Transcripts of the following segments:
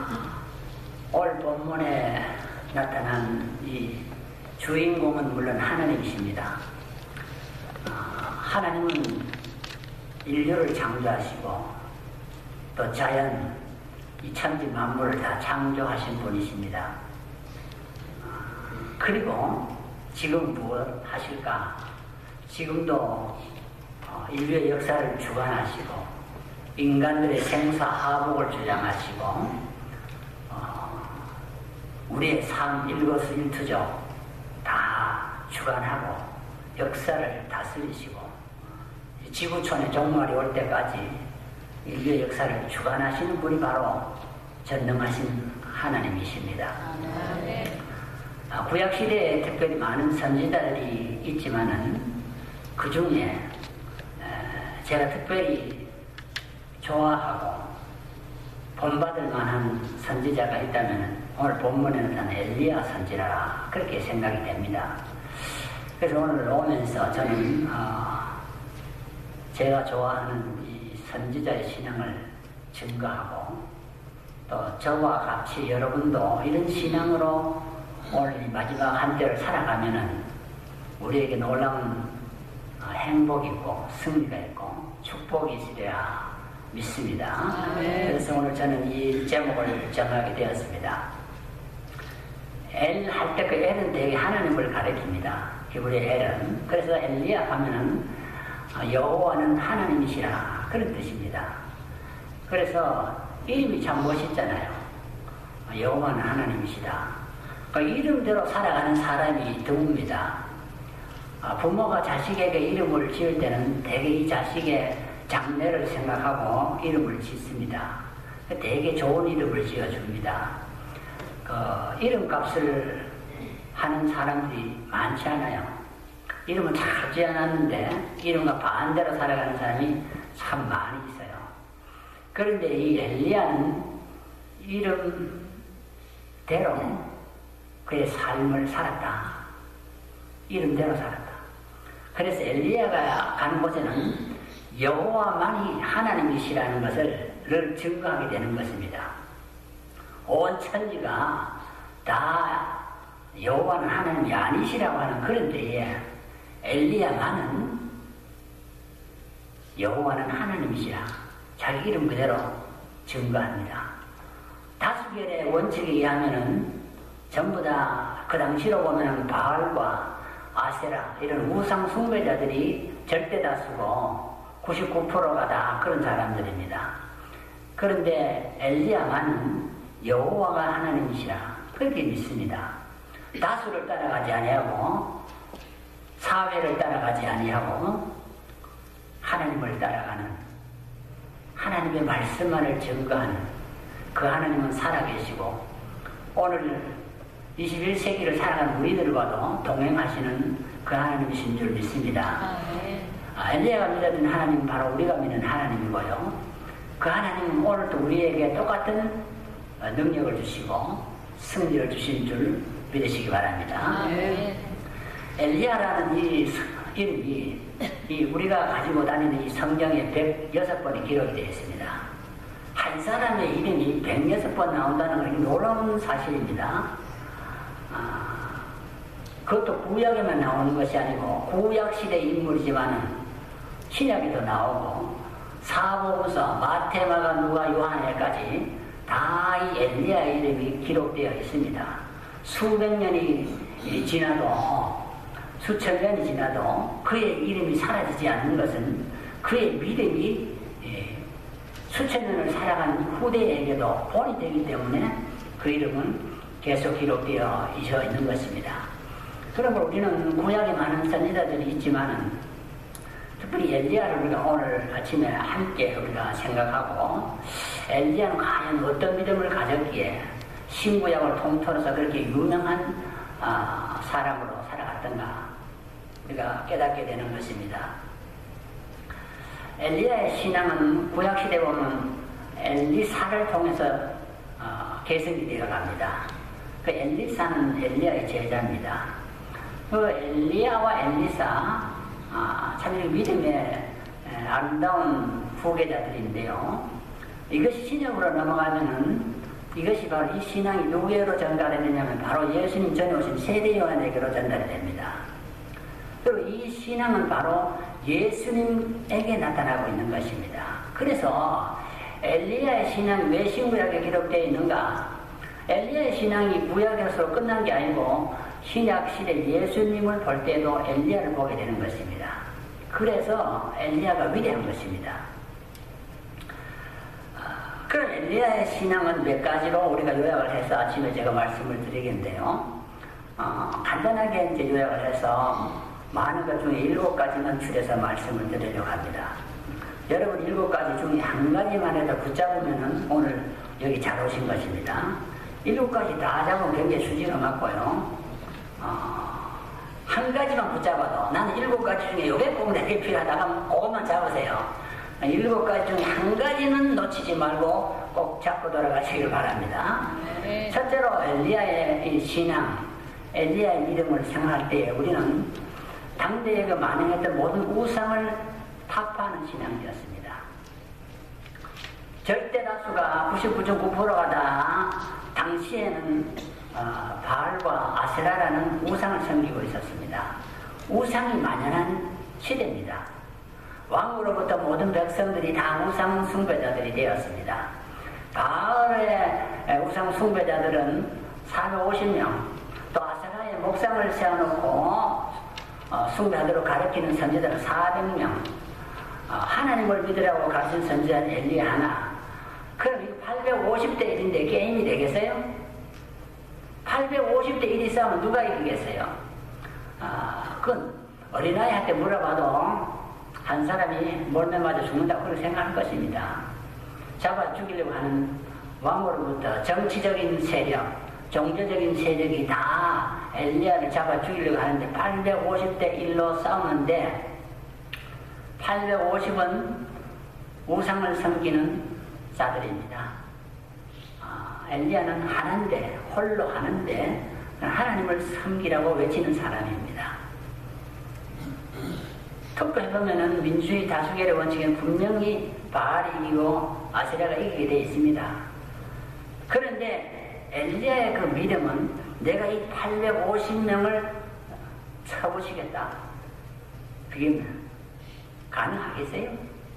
오늘 본문에 나타난 이 주인공은 물론 하나님이십니다. 하나님은 인류를 창조하시고 또 자연, 이 천지 만물을 다 창조하신 분이십니다. 그리고 지금 무엇 하실까? 지금도 인류의 역사를 주관하시고 인간들의 생사하복을 주장하시고 우리의 삶 일거수일투족 다 주관하고 역사를 다스리시고 지구촌의 종말이 올 때까지 인류의 역사를 주관하시는 분이 바로 전능하신 하나님이십니다. 구약시대에 특별히 많은 선지자들이 있지만은 그 중에 제가 특별히 좋아하고 본받을 만한 선지자가 있다면 오늘 본문에 나타난 엘리야 선지자라 그렇게 생각이 됩니다. 그래서 오늘 오면서 저는 제가 좋아하는 이 선지자의 신앙을 증거하고 또 저와 같이 여러분도 이런 신앙으로 오늘 이 마지막 한때를 살아가면은 우리에게 놀라운 행복이 있고 승리가 있고 축복이 있으리라 믿습니다. 그래서 오늘 저는 이 제목을 정하게 되었습니다. 엘 할 때 그 엘은 되게 하나님을 가리킵니다. 히브리 엘은. 그래서 엘리야 하면은 여호와는 하나님이시라 그런 뜻입니다. 그래서 이름이 참 멋있잖아요. 여호와는 하나님이시다. 그 이름대로 살아가는 사람이 드뭅니다. 부모가 자식에게 이름을 지을 때는 대개 이 자식의 장래를 생각하고 이름을 짓습니다. 되게 좋은 이름을 지어줍니다. 이름값을 하는 사람들이 많지 않아요. 이름은 잘 지어놨는데 이름과 반대로 살아가는 사람이 참 많이 있어요. 그런데 이 엘리야는 이름대로 그의 삶을 살았다. 이름대로 살았다. 그래서 엘리야가 가는 곳에는 여호와만이 하나님이시라는 것을 증거하게 되는 것입니다. 온 천지가 다 여호와는 하나님이 아니시라고 하는 그런 때에 엘리야만은 여호와는 하나님이시라 자기 이름 그대로 증거합니다. 다수결의 원칙에 의하면은 전부 다 그 당시로 보면은 바알과 아세라 이런 우상 숭배자들이 절대 다수고 99%가 다 그런 사람들입니다. 그런데 엘리야만은 여호와가 하나님이시라 그렇게 믿습니다. 다수를 따라가지 아니하고 사회를 따라가지 아니하고 하나님을 따라가는 하나님의 말씀만을 증거하는 그 하나님은 살아계시고 오늘 21세기를 살아가는 우리들과도 동행하시는 그 하나님이신 줄 믿습니다. 엘리야가 믿었던 하나님은 바로 우리가 믿는 하나님이고요. 그 하나님은 오늘도 우리에게 똑같은 능력을 주시고 승리를 주신 줄 믿으시기 바랍니다. 엘리야라는 이 이름이 우리가 가지고 다니는 이 성경에 106번이 기록이 되어 있습니다. 한 사람의 이름이 106번 나온다는 것이 놀라운 사실입니다. 그것도 구약에만 나오는 것이 아니고 구약시대 인물이지만은 신약에도 나오고 사복음서 마태, 마가, 누가, 요한에까지 다 이 엘리야의 이름이 기록되어 있습니다. 수백 년이 지나도 수천 년이 지나도 그의 이름이 사라지지 않는 것은 그의 믿음이 수천 년을 살아간 후대에게도 본이 되기 때문에 그 이름은 계속 기록되어 있는 것입니다. 그러므로 우리는 구약에 많은 선지자들이 있지만은 특별히 엘리야를 우리가 오늘 아침에 함께 우리가 생각하고 엘리야는 과연 어떤 믿음을 가졌기에 신구약을 통틀어서 그렇게 유명한 사람으로 살아갔던가 우리가 깨닫게 되는 것입니다. 엘리야의 신앙은 구약시대 보면 엘리사를 통해서 계승이 되어갑니다. 그 엘리사는 엘리야의 제자입니다. 그 엘리야와 엘리사 참 믿음의 아름다운 후계자들인데요. 이것이 신약으로 넘어가면은 이것이 바로 이 신앙이 누구에게로 전달이 되냐면 바로 예수님 전에 오신 세례 요한에게로 전달이 됩니다. 그리고 이 신앙은 바로 예수님에게 나타나고 있는 것입니다. 그래서 엘리야의 신앙이 왜 신구약에 기록되어 있는가? 엘리야의 신앙이 구약에서 끝난 게 아니고 신약시대 예수님을 볼 때도 엘리야를 보게 되는 것입니다. 그래서 엘리야가 위대한 것입니다. 그럼 엘리야의 신앙은 몇 가지로 우리가 요약을 해서 아침에 제가 말씀을 드리겠는데요. 간단하게 이제 요약을 해서 많은 것 중에 7가지만 줄여서 말씀을 드리려고 합니다. 여러분 7가지 중에 한 가지만 해도 붙잡으면 오늘 여기 잘 오신 것입니다. 7가지 다 잡으면 굉장히 수지가 맞고요. 한 가지만 붙잡아도 나는 7가지 중에 요게 꼭 내게 필요하다면 그것만 잡으세요. 7가지 중에 한 가지는 놓치지 말고 꼭 잡고 돌아가시길 바랍니다. 네. 첫째로 엘리야의 이 신앙, 엘리야의 믿음을 생각할 때 우리는 당대에 그 만행했던 모든 우상을 타파하는 신앙이었습니다. 절대 다수가 99.9%가 다 당시에는 바알과 아세라라는 우상을 섬기고 있었습니다. 우상이 만연한 시대입니다. 왕으로부터 모든 백성들이 다 우상 숭배자들이 되었습니다. 바알의 우상 숭배자들은 450명, 또 아세라의 목상을 세워놓고 숭배하도록 가르치는 선지자는 400명, 하나님을 믿으라고 가르친 선지자는 엘리야 하나. 그럼 이거 850대 1인데 게임이 되겠어요? 850대 1이 싸우면 누가 이기겠어요? 그건 어린아이한테 물어봐도 한 사람이 몰매 맞아 죽는다고 그렇게 생각할 것입니다. 잡아 죽이려고 하는 왕으로부터 정치적인 세력, 종교적인 세력이 다 엘리야를 잡아 죽이려고 하는데 850대 1로 싸우는데 850은 우상을 섬기는 자들입니다. 엘리야는 하나인데, 홀로 하는데 하나님을 섬기라고 외치는 사람입니다. 투표해보면 민주주의 다수결의 원칙에는 분명히 바알이 이기고 아세라가 이기게 되어 있습니다. 그런데 엘리야의 그 믿음은 내가 이 850명을 쳐보시겠다. 그게 가능하겠어요?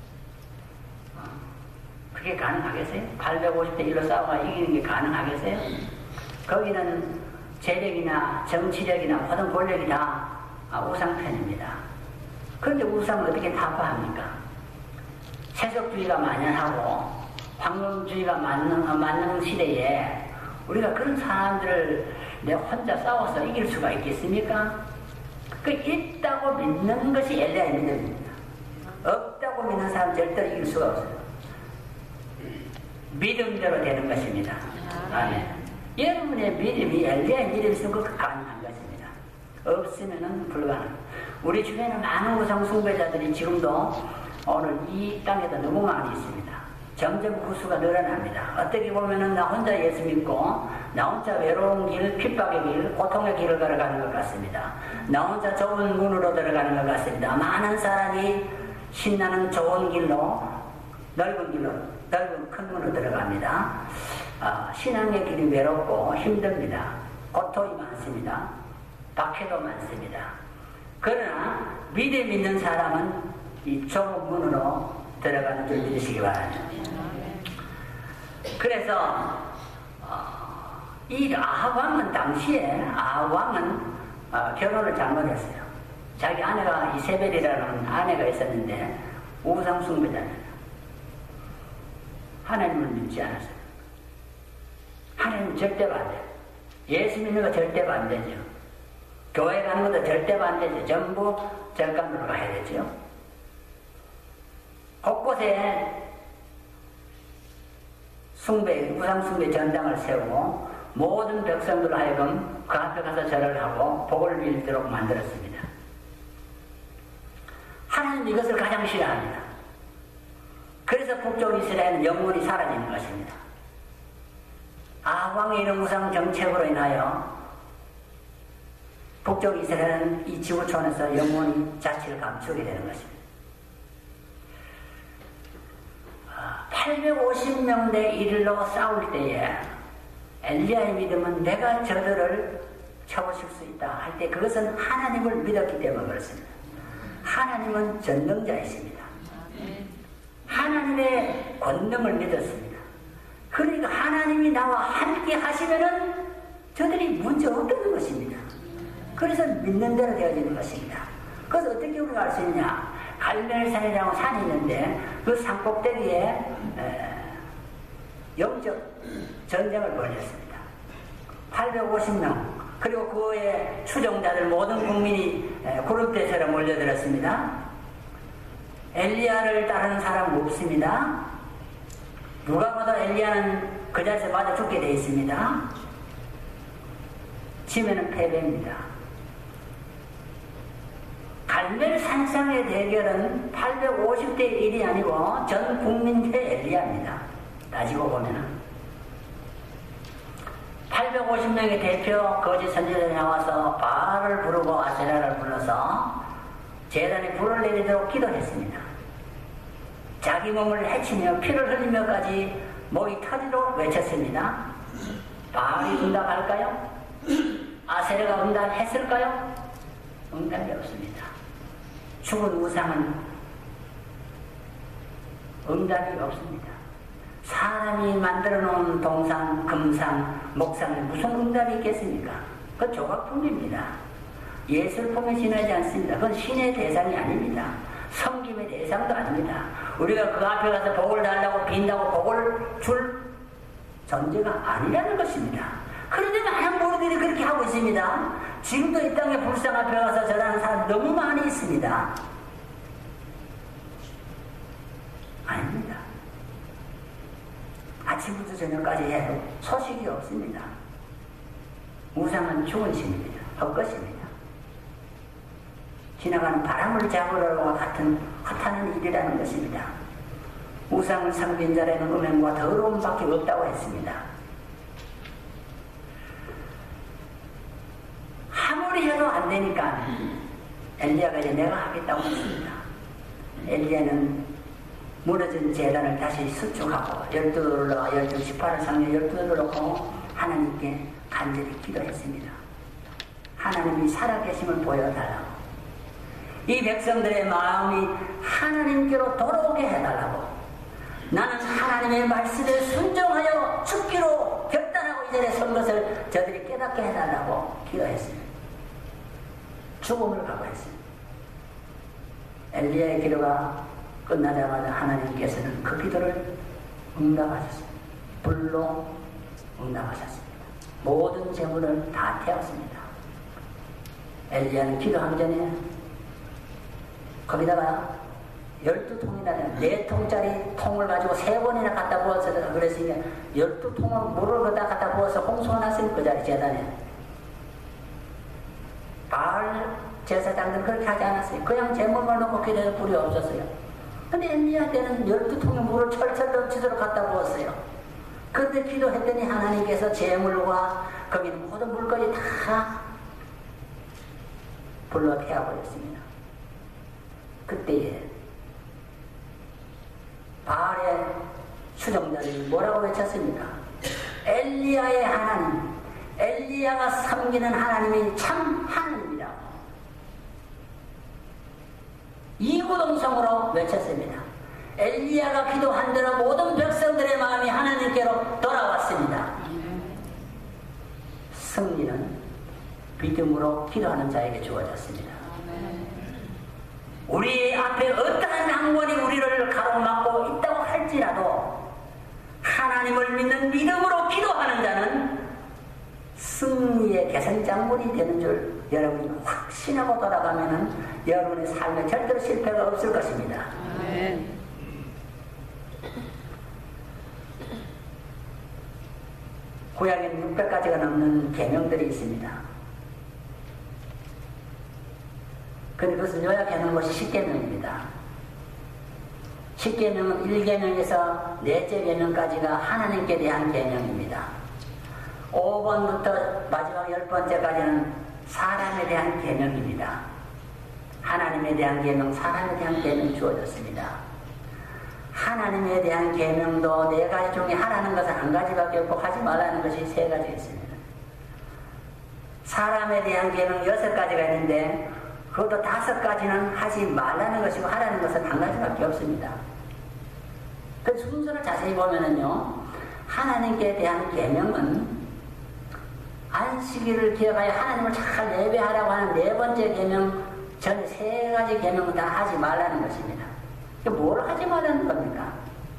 그게 가능하겠어요? 850대 1로 싸워가 이기는 게 가능하겠어요? 거기는 재력이나 정치력이나 모든 권력이 다 우상편입니다. 그런데 우상을 어떻게 타파합니까? 세속주의가 만연하고 황금주의가 만능 시대에 우리가 그런 사람들을 내 혼자 싸워서 이길 수가 있겠습니까? 그 있다고 믿는 것이 엘리야의 믿음입니다. 없다고 믿는 사람 절대로 이길 수가 없어요. 믿음대로 되는 것입니다. 아멘. 여러분의 믿음이 엘리야의 믿음이 있으면 그거 가능한 것입니다. 없으면 불가능. 우리 주변에 많은 우상 숭배자들이 지금도 오늘 이 땅에도 너무 많이 있습니다. 점점 그 수가 늘어납니다. 어떻게 보면은 나 혼자 예수 믿고 나 혼자 외로운 길, 핍박의 길, 고통의 길을 걸어가는 것 같습니다. 나 혼자 좁은 문으로 들어가는 것 같습니다. 많은 사람이 신나는 좋은 길로, 넓은 길로, 넓은 큰 문으로 들어갑니다. 신앙의 길이 외롭고 힘듭니다. 고통이 많습니다. 박해도 많습니다. 그러나 믿음 있는 사람은 이 좁은 문으로 들어가는 줄 믿으시기 바랍니다. 그래서 이 아합왕은 당시에 아합왕은 결혼을 잘못했어요. 자기 아내가 이세벨이라는 아내가 있었는데 우상 숭배자입니다. 하나님을 믿지 않았어요. 하나님 절대 반대. 예수 믿는 거 절대 반대죠. 교회 가는 것도 절대 반대죠. 전부 절간으로 가야 되죠. 곳곳에 우상 숭배 전당을 세우고 모든 백성들 하여금 그 앞에 가서 절을 하고 복을 빌도록 만들었습니다. 하나님 이것을 가장 싫어합니다. 그래서 북쪽 이스라엘은 영원히 사라지는 것입니다. 아합왕의 이런 우상 정책으로 인하여 북쪽 이스라엘은 이 지구촌에서 영원히 자취를 감추게 되는 것입니다. 850명 대 1로 싸울 때에 엘리야의 믿음은 내가 저들을 채우실 수 있다 할 때 그것은 하나님을 믿었기 때문에 그렇습니다. 하나님은 전능자이십니다. 하나님의 권능을 믿었습니다. 그러니까 하나님이 나와 함께 하시면은 저들이 문제 없다는 것입니다. 그래서 믿는 대로 되어지는 것입니다. 그래서 어떻게 우리가 알 수 있냐? 갈멜산이라고 산이 있는데 그 산 꼭대기에 영적 전쟁을 벌였습니다. 850명 그리고 그의 추종자들 모든 국민이 구름대처럼 몰려들었습니다. 엘리야를 따르는 사람은 없습니다. 누가 봐도 엘리야는 그 자리에서 맞아 죽게 되어 있습니다. 지면은 패배입니다. 갈멜 산상의 대결은 850대 1이 아니고 전 국민 대 엘리야입니다. 따지고 보면은 850명의 대표 거짓 선지자들이 나와서 바알을 부르고 아세라를 불러서 제단에 불을 내리도록 기도했습니다. 자기 몸을 해치며 피를 흘리며까지 목이 터지도록 외쳤습니다. 바알이 응답할까요? 아세라가 응답했을까요? 응답이 없습니다. 죽은 우상은 응답이 없습니다. 사람이 만들어 놓은 동상, 금상, 목상에 무슨 응답이 있겠습니까? 그건 조각품입니다. 예술품에 지나지 않습니다. 그건 신의 대상이 아닙니다. 섬김의 대상도 아닙니다. 우리가 그 앞에 가서 복을 달라고 빈다고 복을 줄 존재가 아니라는 것입니다. 그런데 많은 무리들이 그렇게 하고 있습니다. 지금도 이 땅에 불상 앞에 가서 절하는 사람 너무 많이 있습니다. 아닙니다. 아침부터 저녁까지 해도 소식이 없습니다. 우상은 죽은 신입니다. 헛것입니다. 지나가는 바람을 잡으려고 같은 허탄한 일이라는 것입니다. 우상을 섬긴 자라는 음행과 더러움밖에 없다고 했습니다. 아무리 해도 안 되니까 엘리야가 이제 내가 하겠다고 했습니다. 엘리야는 무너진 제단을 다시 수축하고 12돌로 18을 상에 12돌을 놓고 하나님께 간절히 기도했습니다. 하나님이 살아계심을 보여달라고, 이 백성들의 마음이 하나님께로 돌아오게 해달라고, 나는 하나님의 말씀에 순종하여 죽기로 결단하고 이 자리에 선 것을 저들이 깨닫게 해달라고 기도했습니다. 죽음을 각오했습니다. 엘리야의 기도가 끝나자마자 하나님께서는 그 기도를 응답하셨습니다. 불로 응답하셨습니다. 모든 재물을 다 태웠습니다. 엘리야는 기도하기 전에 거기다가 12통이나 4통짜리 통을 가지고 3번이나 갖다 부어서 그랬으니까 12통을 물을 갖다 부어서 홍수가 났으니 그 자리 제단에 바알 제사장들은 그렇게 하지 않았어요. 그냥 제물만 놓고 기도해서 불이 없었어요. 근데 엘리야 때는 12통의 물을 철철 넘치도록 갖다 부었어요. 그런데 기도했더니 하나님께서 제물과 거기 있는 모든 물건이 다 불로 태워버렸습니다. 그때에 바알의 추종자들이 뭐라고 외쳤습니까? 엘리야의 하나님, 엘리야가 섬기는 하나님이 참 하나님이라고 이구동성으로 외쳤습니다. 엘리야가 기도한 대로 모든 백성들의 마음이 하나님께로 돌아왔습니다. 승리는 믿음으로 기도하는 자에게 주어졌습니다. 우리 앞에 어떠한 난관이 우리를 가로막고 있다고 할지라도 하나님을 믿는 믿음으로 기도하는 자는 승리의 개선장군이 되는 줄 여러분이 확신하고 돌아가면은 여러분의 삶에 절대로 실패가 없을 것입니다. 아멘. 구약에는 600가지가 넘는 계명들이 있습니다. 근데 그것을 요약해 놓은 것이 10계명입니다. 10계명은 1계명에서 4째 계명까지가 하나님께 대한 계명입니다. 5번부터 마지막 10번째까지는 사람에 대한 계명입니다. 하나님에 대한 계명, 사람에 대한 계명이 주어졌습니다. 하나님에 대한 계명도 4가지 중에 하라는 것은 1가지밖에 없고 하지 말라는 것이 3가지 있습니다. 사람에 대한 계명 6가지가 있는데 그것도 5가지는 하지 말라는 것이고 하라는 것은 1가지밖에 없습니다. 그 순서를 자세히 보면은요, 하나님께 대한 계명은 안식일을 기억하여 하나님을 잘 예배하라고 하는 4번째 계명 전에 3가지 계명은 다 하지 말라는 것입니다. 뭘 하지 말라는 겁니까?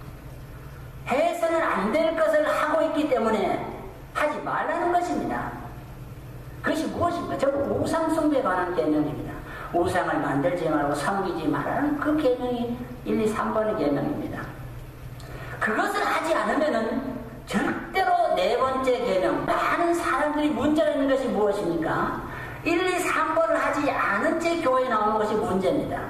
해서는 안 될 것을 하고 있기 때문에 하지 말라는 것입니다. 그것이 무엇입니까? 전부 우상 숭배에 관한 계명입니다. 우상을 만들지 말고 섬기지 말라는 그 계명이 1, 2, 3번의 계명입니다. 그것을 하지 않으면은 절대로 4번째 계명, 많은 사람들이 문제가 있는 것이 무엇입니까? 1, 2, 3번을 하지 않은 채 교회에 나오는 것이 문제입니다.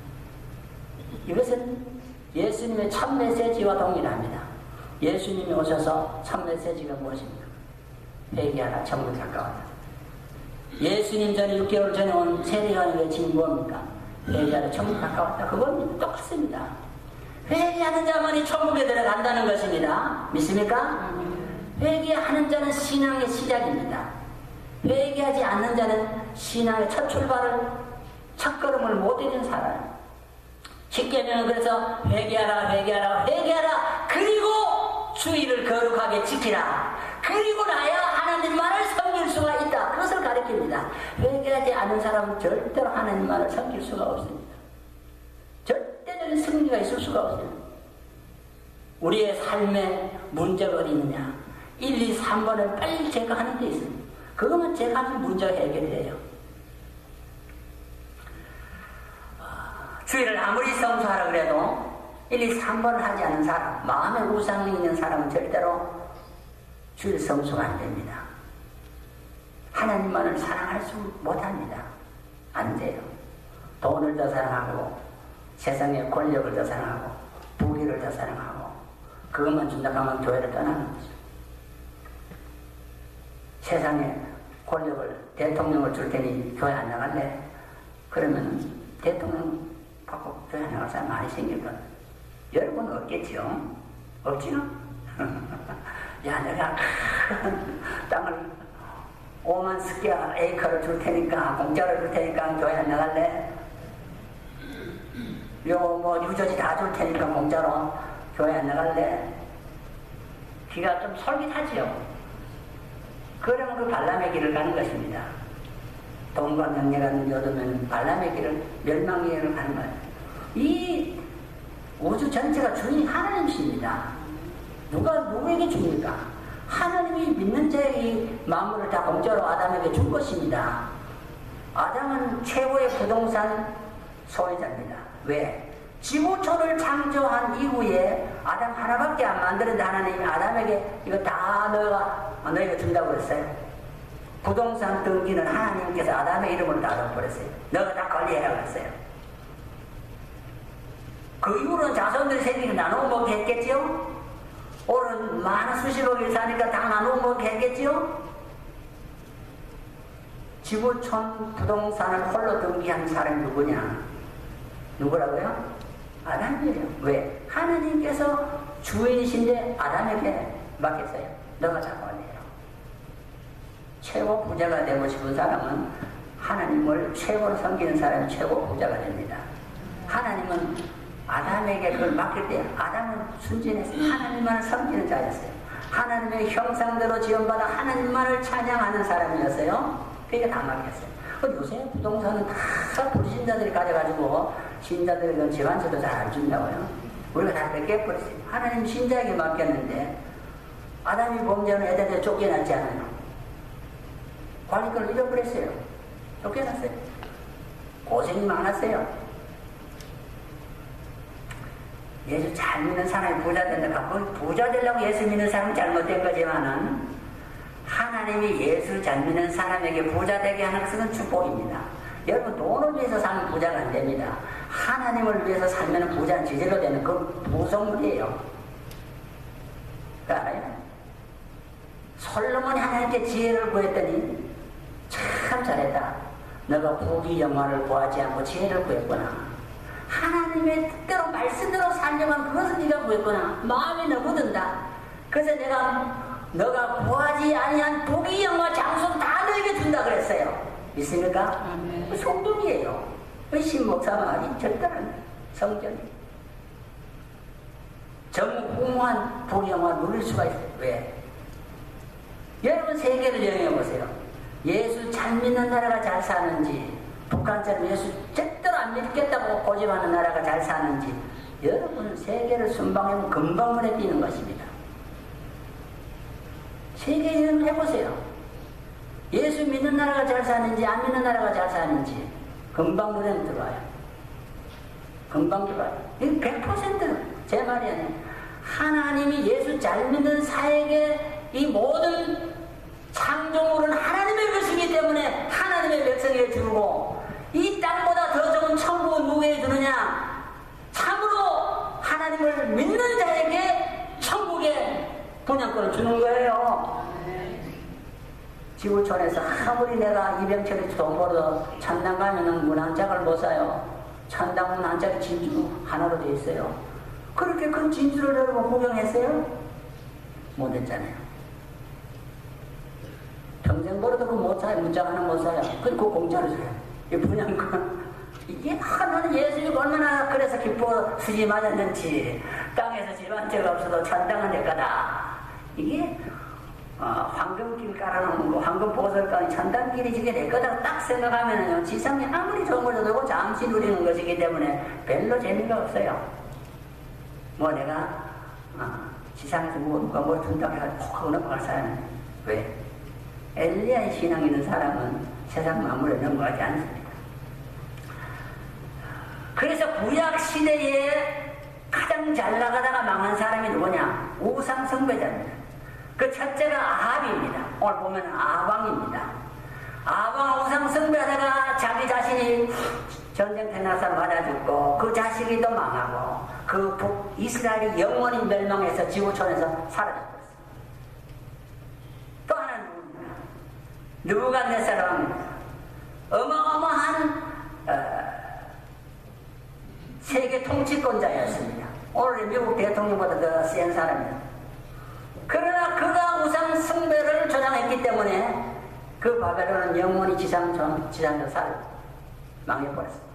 이것은 예수님의 첫 메시지와 동일합니다. 예수님이 오셔서 첫 메시지가 무엇입니까? 회개하라, 천국이 가까웠다. 예수님 전에 6개월 전에 온 세례요한의 외침이 뭡니까? 회개하라, 천국이 가까웠다. 그겁니다. 똑같습니다. 회개하는 자만이 천국에 들어간다는 것입니다. 믿습니까? 회개하는 자는 신앙의 시작입니다. 회개하지 않는 자는 신앙의 첫 출발을, 첫 걸음을 못 이룬 사람. 십계명은 그래서 회개하라, 회개하라, 회개하라. 그리고 주의를 거룩하게 지키라. 그리고 나야 하나님만을 섬길 수가 있다. 그것을 가르칩니다. 회개하지 않는 사람은 절대로 하나님만을 섬길 수가 없습니다. 절대적인 승리가 있을 수가 없어요. 우리의 삶에 문제가 어디 있느냐? 1, 2, 3번을 빨리 제거하는 데 있습니다. 그것만 제거하면 문제가 해결돼요. 주일을 아무리 성수하라 그래도 1, 2, 3번을 하지 않는 사람, 마음에 우상이 있는 사람은 절대로 주일 성수가 안 됩니다. 하나님만을 사랑할 수 못합니다. 안 돼요. 돈을 더 사랑하고 세상의 권력을 더 사랑하고 부귀를 더 사랑하고 그것만 준다고 하면 교회를 떠나는 거죠. 세상에 권력을, 대통령을 줄 테니 교회 안 나갈래? 그러면 대통령 받고 교회 안 나갈 사람 많이 생길 거예요. 여러분은 없겠죠? 없지요? 야, 내가 땅을 5만 스퀘어 에이커를 줄 테니까, 공짜로 줄 테니까 교회 안 나갈래? 유저지 다 줄 테니까 공짜로 교회 안 나갈래? 귀가 좀 솔깃하지요? 그러면 그 발람의 길을 가는 것입니다. 돈과 명예가 얻으면 발람의 길을, 멸망의 길을 가는 거예요. 이 우주 전체가 주인이 하나님이십니다. 누구에게 줍니까? 하나님이 믿는 자의 이 만물을 다 공짜로 아담에게 준 것입니다. 아담은 최고의 부동산 소유자입니다. 왜? 지구촌을 창조한 이후에 아담 하나밖에 안 만드는데 하나님이 아담에게 이거 다 너희가 준다고 그랬어요. 부동산 등기는 하나님께서 아담의 이름으로 다 넣어버렸어요. 너가 다 관리해라 그랬어요. 그 이후로는 자손들이 생기고 나누어 먹게 했겠지요? 오늘은 많은 수십억이 사니까 다 나누어 먹게 했겠지요? 지구촌 부동산을 홀로 등기한 사람이 누구냐? 누구라고요? 아담이에요. 왜? 하나님께서 주인이신데 아담에게 맡겼어요. 너가 다 관리해라. 최고 부자가 되고 싶은 사람은 하나님을 최고로 섬기는 사람이 최고 부자가 됩니다. 하나님은 아담에게 그걸 맡길 때 아담은 순진했어요. 하나님만을 섬기는 자였어요. 하나님의 형상대로 지원받아 하나님만을 찬양하는 사람이었어요. 그게 다 맡겼어요. 요새 부동산은 다 불신자들이 가져가지고 신자들은 집안세도 잘 안 준다고요. 우리가 다 뺏겨버렸어요. 하나님 신자에게 맡겼는데 아담이 범죄하는 애들한테 쫓겨났지 않아요. 관리권을 잃어버렸어요. 쫓겨났어요. 고생이 많았어요. 예수 잘 믿는 사람이 부자 된다. 부자 되려고 예수 믿는 사람은 잘못된 거지만은 하나님이 예수 잘 믿는 사람에게 부자 되게 하는 것은 축복입니다. 여러분 돈을 위해서 사는 부자가 안 됩니다. 하나님을 위해서 살면 부자는 지제로 되는 그 부속물이에요. 그 알아요? 솔로몬이 하나님께 지혜를 구했더니 참 잘했다. 너가 부귀 영화를 구하지 않고 지혜를 구했구나. 하나님의 뜻대로 말씀대로 살려고 하면 그것은 네가 구했구나. 마음이 너무 든다. 그래서 내가 너가 구하지 아니한 복이 영화 장수는 다 너에게 준다 그랬어요. 믿습니까? 아멘. 성경이에요. 신목사 말이 절대로 성경이. 전무후무한 복이 영화 누릴 수가 있어요. 왜? 여러분 세계를 여행해 보세요. 예수 잘 믿는 나라가 잘 사는지, 북한처럼 예수 절대로 안 믿겠다고 고집하는 나라가 잘 사는지, 여러분 세계를 순방하면 금방 눈에 띄는 것입니다. 세계 여행을 해보세요. 예수 믿는 나라가 잘 사는지 안 믿는 나라가 잘 사는지 금방 눈에 들어와요. 금방 들어와요. 이게 100%제 말이 아니에요. 하나님이 예수 잘 믿는 사에게 이 모든 창조물은 하나님의 것이기 때문에 하나님의 백성에게 주고, 이 땅보다 더 좋은 천국은 누구에게 주느냐? 참으로 하나님을 믿는 자에게 천국의 분양권을 주는 거예요. 지구촌에서 아무리 내가 이병철이 돈 벌어 천당 가면은 문 한 짝을 못 사요. 천당 문 한 짝이 진주 하나로 되어 있어요. 그렇게 큰 진주를 여러분 구경했어요? 못했잖아요. 평생 벌어도 그 못 사요. 문짝 하나 못 사요. 그 공짜로 사요. 이 분양권. 이게 나는 예수님이 얼마나 그래서 기뻐 수지 맞았는지, 땅에서 집 한 채가 없어도 천당은 내 거다. 이게 황금길 깔아놓은 거, 황금보설 깔아놓은 천당길이 지게 내 거다 딱 생각하면은요, 지상에 아무리 좋은 걸 줘도 잠시 누리는 것이기 때문에 별로 재미가 없어요. 뭐 내가 지상에서 누가 뭘 준다고 해가지고 콕 넘어갈 사람은 왜? 엘리야의 신앙 있는 사람은 세상 만물에 넘어가지 않습니다. 그래서 구약 시대에 가장 잘 나가다가 망한 사람이 누구냐? 우상 숭배자입니다. 그 첫째가 아합입니다. 오늘 보면 아합왕입니다. 아합왕 우상 숭배하다가 자기 자신이 전쟁터에 나서 맞아 죽고, 그 자식이 또 망하고, 그 이스라엘이 영원히 멸망해서 지구촌에서 사라져버렸어요. 또 하나는 누구입니까? 느부갓네살 왕입니다. 어마어마한 세계 통치권자였습니다. 오늘 미국 대통령보다 더 센 사람입니다. 그러나 그가 우상 숭배를 조장했기 때문에 그 바벨론은 영원히 지상에서 망해버렸습니다.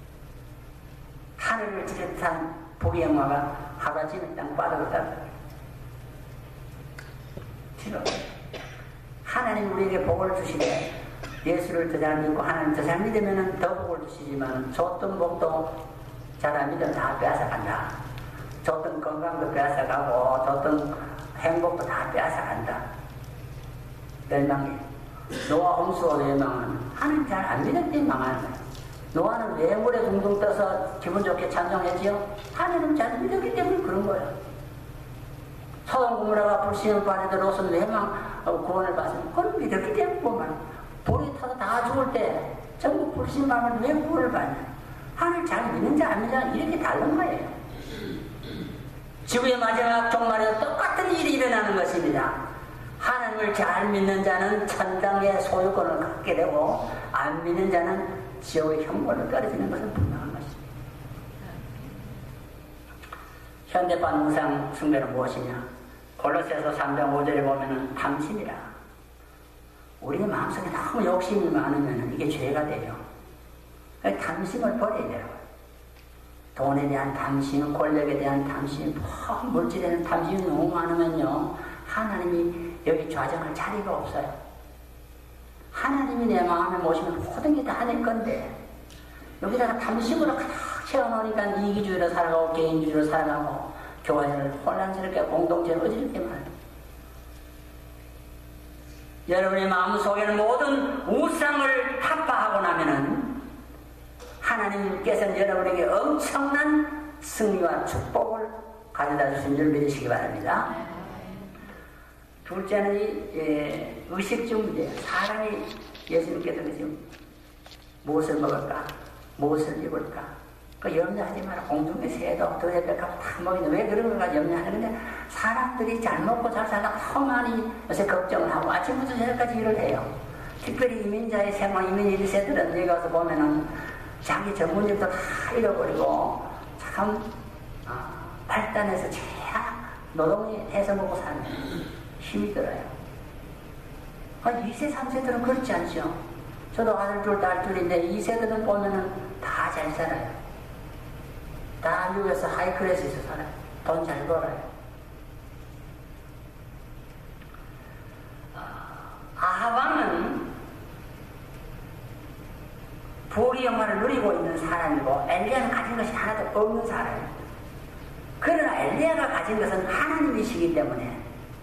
하늘을 찌릿한 복의 영화가 하루아침에 땅 바닥을 깔았습니다. 지금 하나님 우리에게 복을 주시되, 예수를 더 잘 믿고 하나님 더 잘 믿으면 더 복을 주시지만, 줬던 복도 잘 안 믿으면 다 빼앗아간다. 줬던 건강도 빼앗아가고, 줬던 행복도 다 빼앗아간다. 멸망해. 노아 홍수가 왜 망하는? 하나님 잘 안 믿을 때 망하는 거야. 노아는 왜 물에 둥둥 떠서 기분 좋게 찬송했지요? 하나님 잘 믿었기 때문에 그런 거예요. 소돔 고모라가 불신을 받는데 롯은 왜 구원을 받습니까? 그건 믿었기 때문에 보면 불이 타서 다 죽을 때 전부 불신 받으면 왜 구원을 받냐? 하나님 잘 믿는지 안 믿는지 이렇게 다른 거예요. 지구의 마지막 종말에 똑같은 일이 일어나는 것입니다. 하나님을 잘 믿는 자는 천당의 소유권을 갖게 되고, 안 믿는 자는 지옥의 형벌을 떨어지는 것은 분명한 것입니다. 현대판 우상 숭배는 무엇이냐? 골로새서 3장 5절에 보면은 탐심이라. 우리의 마음속에 너무 욕심이 많으면 이게 죄가 돼요. 탐심을 버려야 돼요. 돈에 대한 탐심, 권력에 대한 탐심, 물질에 대한 탐심이 너무 많으면요, 하나님이 여기 좌정할 자리가 없어요. 하나님이 내 마음에 모시면 모든 게 다 내 건데, 여기다가 탐심으로 가득 채워놓으니까 이기주의로 살아가고 개인주의로 살아가고, 교회를 혼란스럽게 공동체를 어지럽게 말해요. 여러분의 마음속에는 모든 우상을 타파하고 나면은 하나님께서는 여러분에게 엄청난 승리와 축복을 가져다 주신 줄 믿으시기 바랍니다. 둘째는 의식주 문제. 사람이 예수님께서 지금 무엇을 먹을까? 무엇을 입을까? 그 염려하지 마라. 공중의 새도 더해백하고 다 먹이는, 왜 그런 걸까 염려하는 건데, 사람들이 잘 먹고 잘 살다가 너무 많이 요새 걱정을 하고 아침부터 저녁까지 일을 해요. 특별히 이민자의 생활, 이민 1세들은 여기 가서 보면은 자기 전문직도 다 잃어버리고 참 발단해서 최악 노동이 해서 먹고 사는 힘이 들어요. 2세, 3세들은 그렇지 않죠. 저도 아들 둘, 딸 둘인데 2세들은 보면은 다 잘 살아요. 다 미국에서 하이클래스에서 살아요. 돈 잘 벌어요. 아합왕은 부귀 영화를 누리고 있는 사람이고 엘리야는 가진 것이 하나도 없는 사람입니다. 그러나 엘리야가 가진 것은 하나님이시기 때문에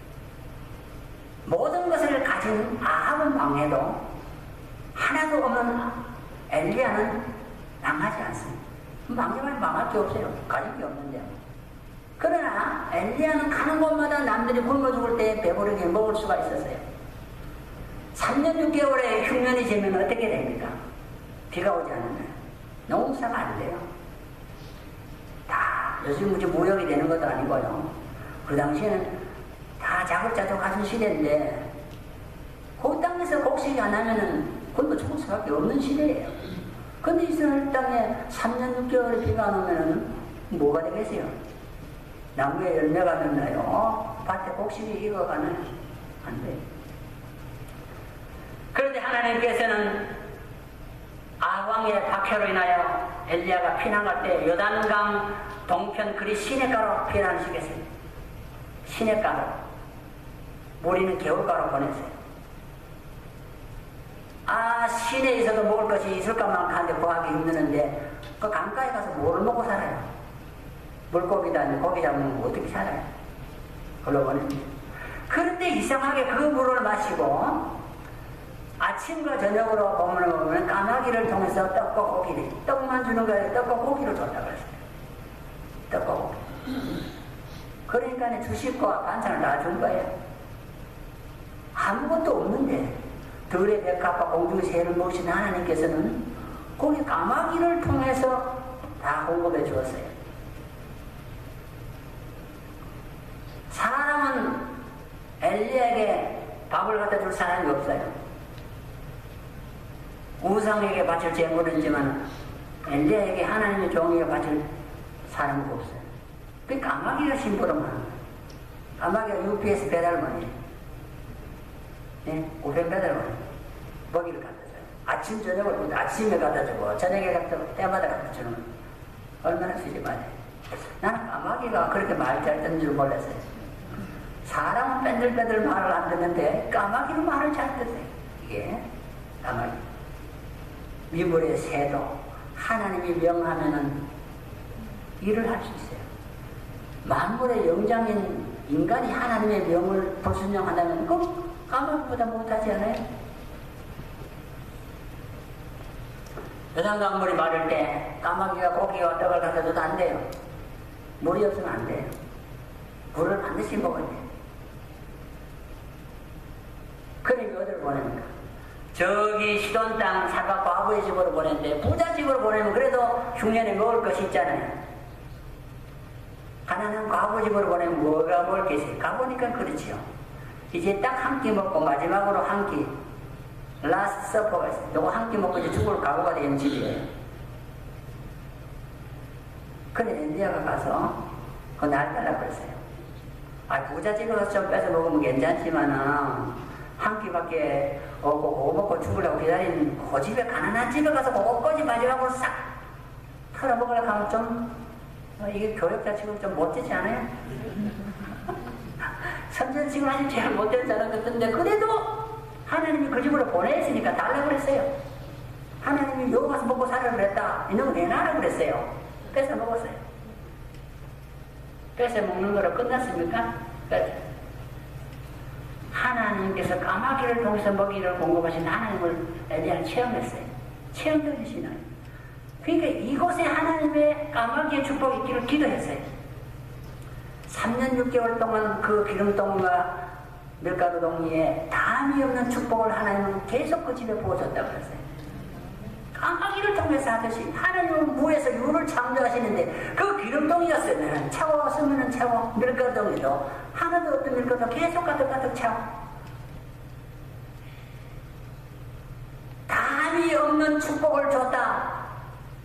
모든 것을 가진 아합은 망해도 하나도 없는 엘리야는 망하지 않습니다. 망하면 망할 게 없어요. 가진 게 없는데. 그러나 엘리야는 가는 곳마다 남들이 굶어 죽을 때 배부르게 먹을 수가 있었어요. 3년 6개월의 흉년이 지면 어떻게 됩니까? 비가 오지 않으면 농사가 안 돼요. 다 요즘 무역이 되는 것도 아니고요. 그 당시에는 다 자급자족하던 시대인데 그 땅에서 곡식이 안 나면은 굶어 죽을 수밖에 없는 시대예요. 근데 이스라엘 땅에 3년 6개월의 비가 안 오면은 뭐가 되겠어요? 나무에 열매가 맺나요? 밭에 곡식이 익어가나요? 안 돼요. 그런데 하나님께서는 아왕의 박해로 인하여 엘리야가 피난갈 때 요단강 동편 그리 시냇가로 피난시켰어요. 시냇가로. 우리는 겨울가로 보냈어요. 시내에서도 먹을 것이 있을까만 한데 구하기 힘드는데 그 강가에 가서 뭐를 먹고 살아요? 물고기도 아니고 고기 잡으면 어떻게 살아요? 그걸로 보냅니다. 그런데 이상하게 그 물을 마시고 아침과 저녁으로 보면 까마귀를 통해서 떡과 고기를, 떡만 주는 거예요. 떡과 고기를 줬다고 했어요. 떡과 고기. 그러니까 주식과 반찬을 다 준 거예요. 아무것도 없는데 들의 백합과 공중의 새를 모신 하나님께서는 거기 까마귀를 통해서 다 공급해 주었어요. 사람은 엘리야에게 밥을 갖다 줄 사람이 없어요. 우상에게 바칠 재물은 있지만 엘리야에게 하나님의 종에게 바칠 사람이 없어요. 그 까마귀가 심부름하는 거예요. 까마귀가 UPS 배달원이에요. 네? 우편 배달원. 먹이를 갖다 줘요. 아침 저녁을 아침에 갖다 주고 저녁에 갖다 주고 때마다 갖다 주는 거예요. 얼마나 쓰지 말아요. 나는 까마귀가 그렇게 말 잘 듣는 줄 몰랐어요. 사람은 뺀들뺀들 말을 안 듣는데 까마귀는 말을 잘 듣어요. 이게 까마귀. 미물의 새도 하나님이 명하면은 일을 할 수 있어요. 만물의 영장인 인간이 하나님의 명을 불순종한다면 그 까마귀보다 못하지 않아요? 요단강물이 마를 때 까마귀가 고기와 떡을 갖다 줘도 안 돼요. 물이 없으면 안 돼요. 물을 반드시 먹어야 돼요. 그러니까 어디를 보냅니까? 저기 시돈 땅 사과 과부의 집으로 보냈는데 부자 집으로 보내면 그래도 흉년에 먹을 것이 있잖아요. 가난한 과부 집으로 보내면 뭐가 먹을 게 있어요? 가보니까 그렇지요. 이제 딱 한 끼 먹고 마지막으로 한 끼 라스트 서퍼가 있어요. 요거 한 끼 먹고 이제 죽을 각오가 되는 집이에요. 근데 엘리야가 가서 그 날 달라고 그랬어요. 부자 집에 가서 좀 뺏어 먹으면 괜찮지만은 한 끼밖에 없고 그거 먹고 죽으려고 기다리는 그 집에 가난한 집에 가서 그거까지 마지막으로 싹 털어먹으려고 하면 좀 이게 교육자 지금 좀 못되지 않아요? 선전식을 아직 제일 못된 사람 같은데 그래도 하나님이 그 집으로 보내있으니까 달라고 그랬어요. 하나님이 여기 가서 먹고 살으라 그랬다. 이놈 내놔라 그랬어요. 뺏어 먹었어요. 뺏어 먹는 거로 끝났습니까? 하나님께서 까마귀를 통해서 먹이를 공급하신 하나님을 엘리야는 체험했어요. 체험되시나요? 그러니까 이곳에 하나님의 까마귀의 축복이 있기를 기도했어요. 3년 6개월 동안 그 기름동과 밀가루동이에 담이 없는 축복을 하나님은 계속 그 집에 부어줬다고 그랬어요. 까마귀를 통해서 하듯이 하나님은 무에서 유를 창조하시는데 그 기름동이었으면 차고 차고 밀가루동이도 하나도 없던 밀가루도 계속 가득가득 차고 담이 없는 축복을 줬다.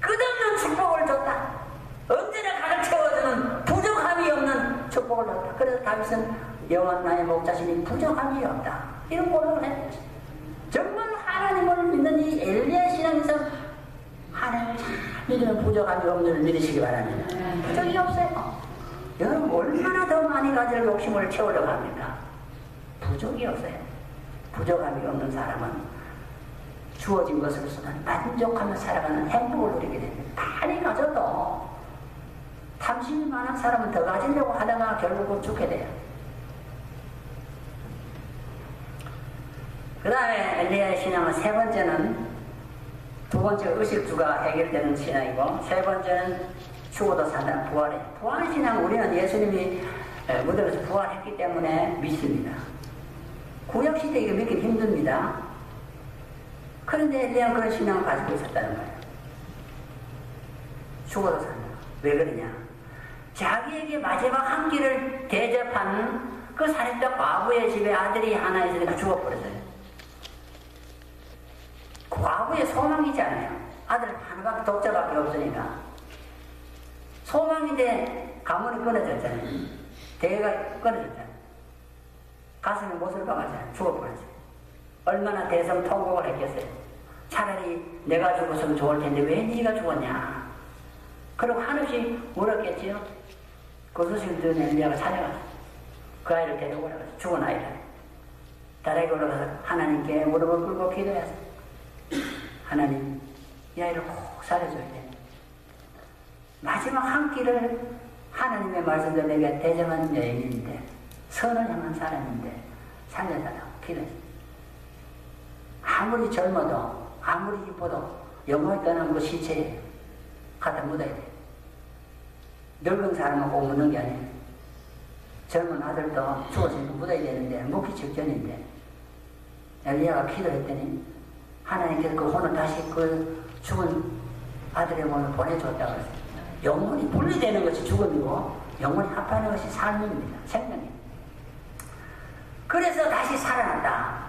축복을 줬다. 그래서 다윗은 여호와 나의 목자시니 부족함이 없다. 이런 고백을 했지. 정말 하나님을 믿는 이 엘리야 신앙에서 하나님을 잘 믿으면 부족함이 없는 줄 믿으시기 바랍니다. 부족이 없어요. 여러분 얼마나 더 많이 가질 욕심을 채우려고 합니까? 부족이 없어요. 부족함이 없는 사람은 주어진 것으로서는 만족하며 살아가는 행복을 누리게 됩니다. 많이 가져도 탐심이 많은 사람은 더 가지려고 하다가 결국은 죽게 돼요. 그 다음에 엘리야의 신앙은 세 번째는, 두 번째 의식주가 해결되는 신앙이고, 세 번째는 죽어도 산다는 부활이에요. 부활의 신앙은 우리는 예수님이 무덤에서 부활했기 때문에 믿습니다. 구약시대 이거 믿기 힘듭니다. 그런데 엘리야는 그런 신앙을 가지고 있었다는 거예요. 죽어도 산다. 왜 그러냐? 자기에게 마지막 한 끼를 대접하는 그 살인자 과부의 집에 아들이 하나 있으니까 죽어버렸어요. 그 과부의 소망이잖아요. 아들 하나밖에 독자밖에 없으니까. 소망인데 가문이 끊어졌잖아요. 대가 끊어졌잖아요. 가슴에 못을 박았잖아요. 죽어버렸어요. 얼마나 대성통곡을 했겠어요. 차라리 내가 죽었으면 좋을 텐데 왜 네가 죽었냐. 그리고 한없이 울었겠지요. 그 소식을 들은 엘리야가 찾아가서 그 아이를 데리고 올라가서 죽은 아이를 다락에 올라가서 하나님께 무릎을 꿇고 기도했어요. 하나님, 이 아이를 꼭 살려줘야 돼. 마지막 한 끼를 하나님의 말씀대로 내게 대접한 여인인데, 선을 향한 사람인데 살려달라고 기도했어요. 아무리 젊어도 아무리 이뻐도 영혼이 떠난 그 시체에 갖다 묻어야 돼. 늙은 사람은 꼭 묻는 게 아니에요. 젊은 아들도 죽었으니까 묻어야 되는데 묻기 직전인데 엘리야가 기도했더니 하나님께서 그 혼을 다시 그 죽은 아들의 몸을 보내줬다고 그랬어요. 영혼이 분리되는 것이 죽음이고 영혼이 합하는 것이 삶입니다. 생명입니다. 그래서 다시 살아났다.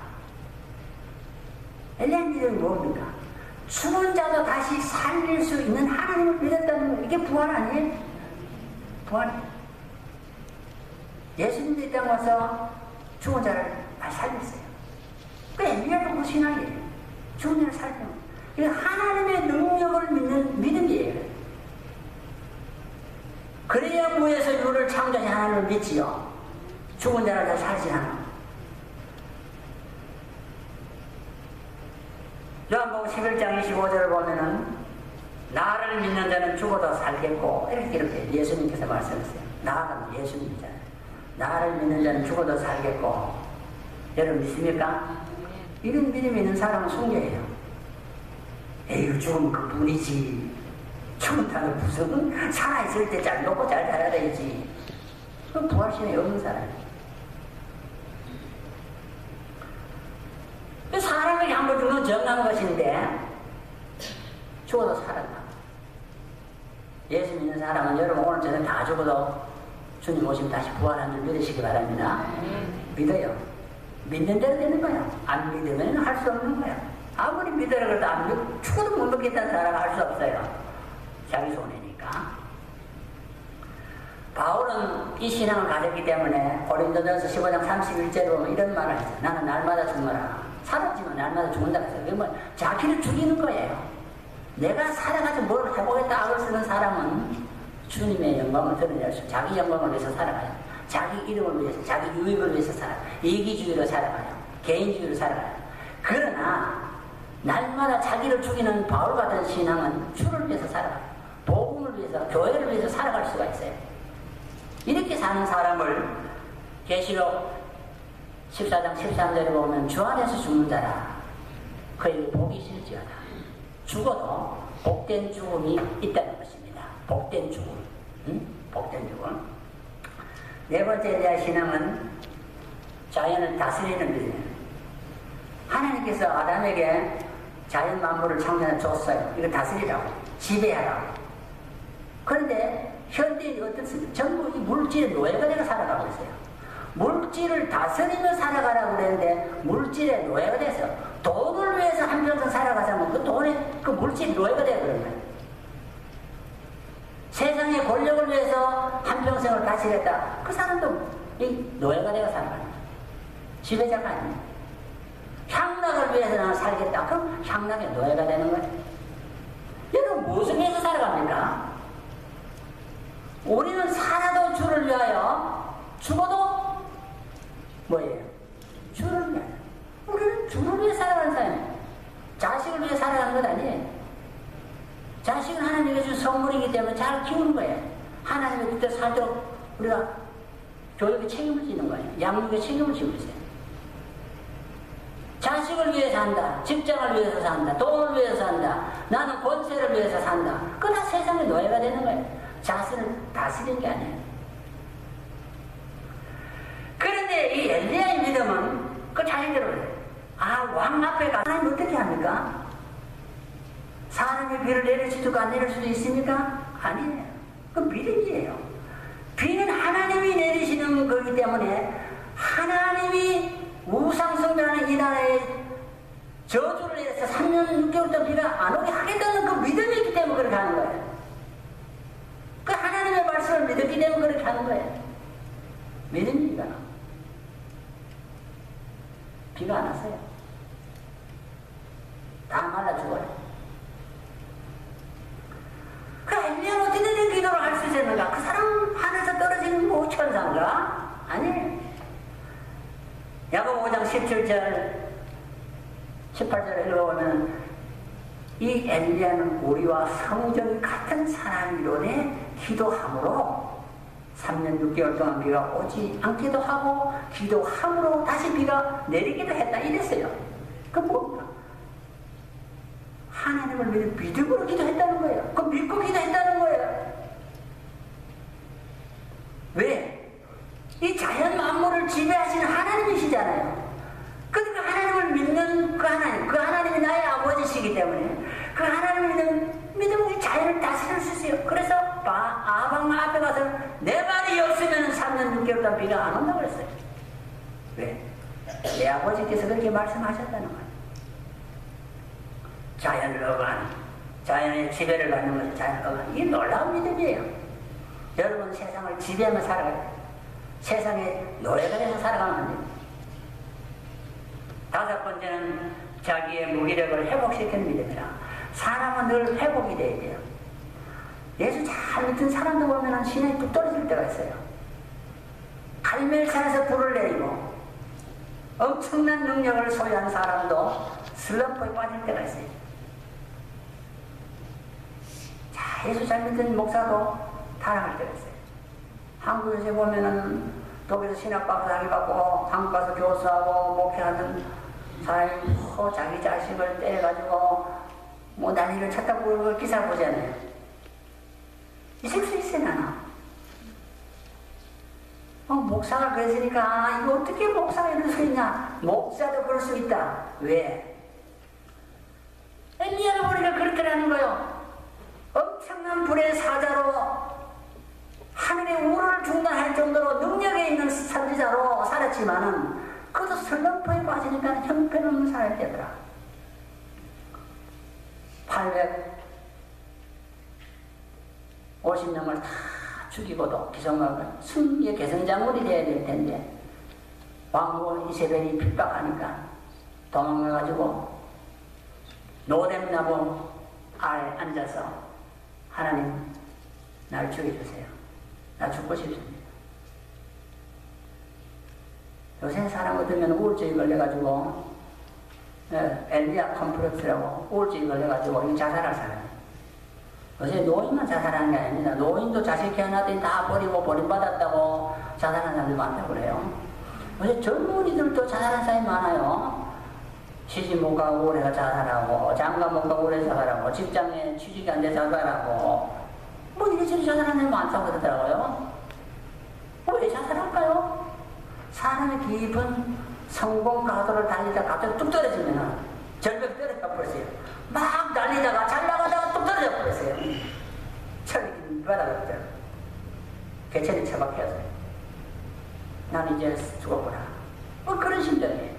엘리야의 믿음이 뭡니까? 죽은 자도 다시 살릴 수 있는 하나님을 믿었다는 거, 이게 부활 아니에요? 부활이에요. 예수님도 이 땅 와서 죽은 자를 다시 살렸어요. 그 엘리야도 그 신앙이에요. 죽은 자를 살리는 거. 이게 하나님의 능력을 믿는 믿음이에요. 그래야 무에서 유를 창조하신 하나님을 믿지요. 죽은 자를 다시 살리신 하나님. 요한복음 11장 25절을 보면은 나를 믿는 자는 죽어도 살겠고 이렇게 예수님께서 말씀하셨어요. 나가 예수님이잖아요. 나를 믿는 자는 죽어도 살겠고. 여러분 믿습니까? 이런 믿음이 있는 사람은 순교해요. 에휴 죽으면 그뿐이지. 죽은다는 무슨 살아있을 때 잘 먹고 잘 살아야 되지. 그건 부활신이 없는 사람이에요. 사람에게 한 번 죽으면 정한 것인데 죽어도 살았다. 예수 믿는 사람은 여러분 오늘 저녁 다 죽어도 주님 오시면 다시 부활한 줄 믿으시기 바랍니다. 믿어요. 믿는 대로 되는 거야. 안 믿으면 할 수 없는 거야. 아무리 믿으라 그래도 안 믿고 죽어도 못 믿겠다는 사람은 할 수 없어요. 자기 손해니까. 바울은 이 신앙을 가졌기 때문에 고린도전서 15장 31절에 보면 이런 말을 했어요. 나는 날마다 죽노라. 살았지만 날마다 죽는다고 했어요. 그러면 자기를 죽이는 거예요. 내가 살아가지고 뭘 해보겠다 악을 쓰는 사람은 주님의 영광을 드러낼 수, 자기 영광을 위해서 살아가요. 자기 이름을 위해서, 자기 유익을 위해서 살아요. 이기주의로 살아가요. 개인주의로 살아가요. 그러나 날마다 자기를 죽이는 바울 같은 신앙은 주를 위해서 살아가요. 복음을 위해서, 교회를 위해서 살아갈 수가 있어요. 이렇게 사는 사람을 계시록 14장 13절에 보면 주 안에서 죽는 자라 그에게 복이 있을지어다. 죽어도 복된 죽음이 있다는 것입니다. 복된 죽음. 복된 죽음. 네 번째 엘리야의 신앙은 자연을 다스리는 믿음이에요. 하나님께서 아담에게 자연 만물을 창조해 줬어요. 이거 다스리라고, 지배하라고. 그런데 현대인이 어떻습니까? 전부 이 물질의 노예가 되어 살아가고 있어요. 물질을 다스리며 살아가라고 그랬는데 물질의 노예가 돼서 돈을 위해서 한평생 살아가자면 그 돈에 그 물질의 노예가 되어버린 거예요. 세상 세상의 권력을 위해서 한평생을 바치겠다. 그 사람도 이 노예가 되어 살아가는 거예요. 지배자가 아니에요. 향락을 위해서 나는 살겠다. 그럼 향락의 노예가 되는 거예요. 여러분 무슨 위해서 살아갑니까? 우리는 살아도 주를 위하여, 죽어도 뭐예요? 주를 위하여. 우리는 주를 위해 살아가는 사람이에요. 자식을 위해 살아가는 것 아니에요. 자식은 하나님께 준 선물이기 때문에 잘 키우는 거예요. 하나님의 뜻대로 살도록 우리가 교육에 책임을 지는 거예요. 양육에 책임을 지고 있어요. 자식을 위해 산다. 직장을 위해서 산다. 돈을 위해서 산다. 나는 권세를 위해서 산다. 그거 다 세상의 노예가 되는 거예요. 자신을 다스리는 게 아니에요. 그런데 이 엘리야의 믿음은 그 자신대로 왕 앞에 가서 하나님 어떻게 합니까? 사람이 비를 내릴 수도 안 내릴 수도 있습니까? 아니에요. 그 믿음이에요. 비는 하나님이 내리시는 거기 때문에 하나님이 우상숭배하는 이 나라에 저주를 해서 3년 6개월 동안 비가 안 오게 하겠다는 그 믿음이 있기 때문에 그렇게 하는 거예요. 그 하나님의 말씀을 믿었기 때문에 그렇게 하는 거예요. 믿음입니다. 비가 안 왔어요. 다 말라 죽어요. 그 엘리야는 어떻게 된 기도를 할 수 있었는가? 그 사람 하늘에서 떨어지는 뭐 천사인가? 아니에요. 야고보 5장 17절 18절을 읽어보면 이 엘리야는 우리와 성정이 같은 사람이로되 기도함으로 3년 6개월 동안 비가 오지 않기도 하고 기도함으로 다시 비가 내리기도 했다 이랬어요. 그건 뭡니까? 하나님을 믿음으로 기도했다는 거예요. 그 믿고 기도했다는 거예요. 왜? 이 자연 만물을 지배하시는 하나님이시잖아요. 그러니까 하나님을 믿는 그 하나님이 나의 아버지시기 때문에 그 하나님을 믿으면 이 자연을 다스릴 수 있어요. 그래서 아방 앞에 가서 내 말이 없으면 3년 6개월 동안 비가 안 온다고 그랬어요. 왜? 내 아버지께서 그렇게 말씀하셨다는 거예요. 자연을 어간, 자연의 지배를 받는 것이 자연을 어간. 이게 놀라운 믿음이에요. 여러분 세상을 지배하며 살아가요. 세상에 노예가 돼서 살아가면 안 돼요. 5번째는 자기의 무기력을 회복시키는 믿음이라. 사람은 늘 회복이 돼야 돼요. 예수 잘 믿는 사람도 보면 신앙이 뚝 떨어질 때가 있어요. 갈멜산에서 불을 내리고 엄청난 능력을 소유한 사람도 슬럼프에 빠질 때가 있어요. 자, 예수 잘 믿는 목사도 타락할 때가 있어요. 한국에서 보면은 독일에서 신학박사 학위 받고 한국 가서 교수하고 목회하는 사람이 자기 자식을 때려가지고 뭐 난리를 쳤다고 그걸 기사를 보잖아요. 있을 수 있어요, 나는. 목사가 그랬으니까 이거 어떻게 목사가 이럴 수 있냐? 목사도 그럴 수 있다. 왜? 엘리야를 보니까 그렇더라는 거예요. 엄청난 불의 사자로 하늘의 우를 중단할 정도로 능력에 있는 선지자로 살았지만은 그것도 슬럼프에 빠지니까 형편없는 사람이 되더라. 850명을 다 죽이고도 기성막을 승리의 개선장군이 되어야 될 텐데 왕후 이세벨이 핍박하니까 도망가가지고 노뎀나무 아래 앉아서 하나님 날 죽여주세요. 나 죽고 싶습니다. 요새 사람 같으면 우울증이 걸려가지고 엘리야 컴플렉스라고 우울증이 걸려가지고 자살할 사람이에요. 요새 노인만 자살하는 게 아닙니다. 노인도 자식 키워놨더니 다 버리고 버림받았다고 자살하는 사람들 많다고 그래요. 요새 젊은이들도 자살하는 사람이 많아요. 시집 못 가고 오래가 자살하고 장가 못 가고 오래 자살하고 직장에 취직이 안 돼 자살하고 뭐 이래저래 자살하는 사람이 많다고 그러더라고요. 왜 자살할까요? 사람의 깊은 성공 가도를 달리다가 갑자기 뚝 떨어지면 절벽 떨어져 버렸어요. 막 달리다가 잘 나가다가 뚝 떨어져 버렸어요. 철이 바닥에 개천이 처박혀서 난 이제 죽어보라. 뭐 그런 심정이에요.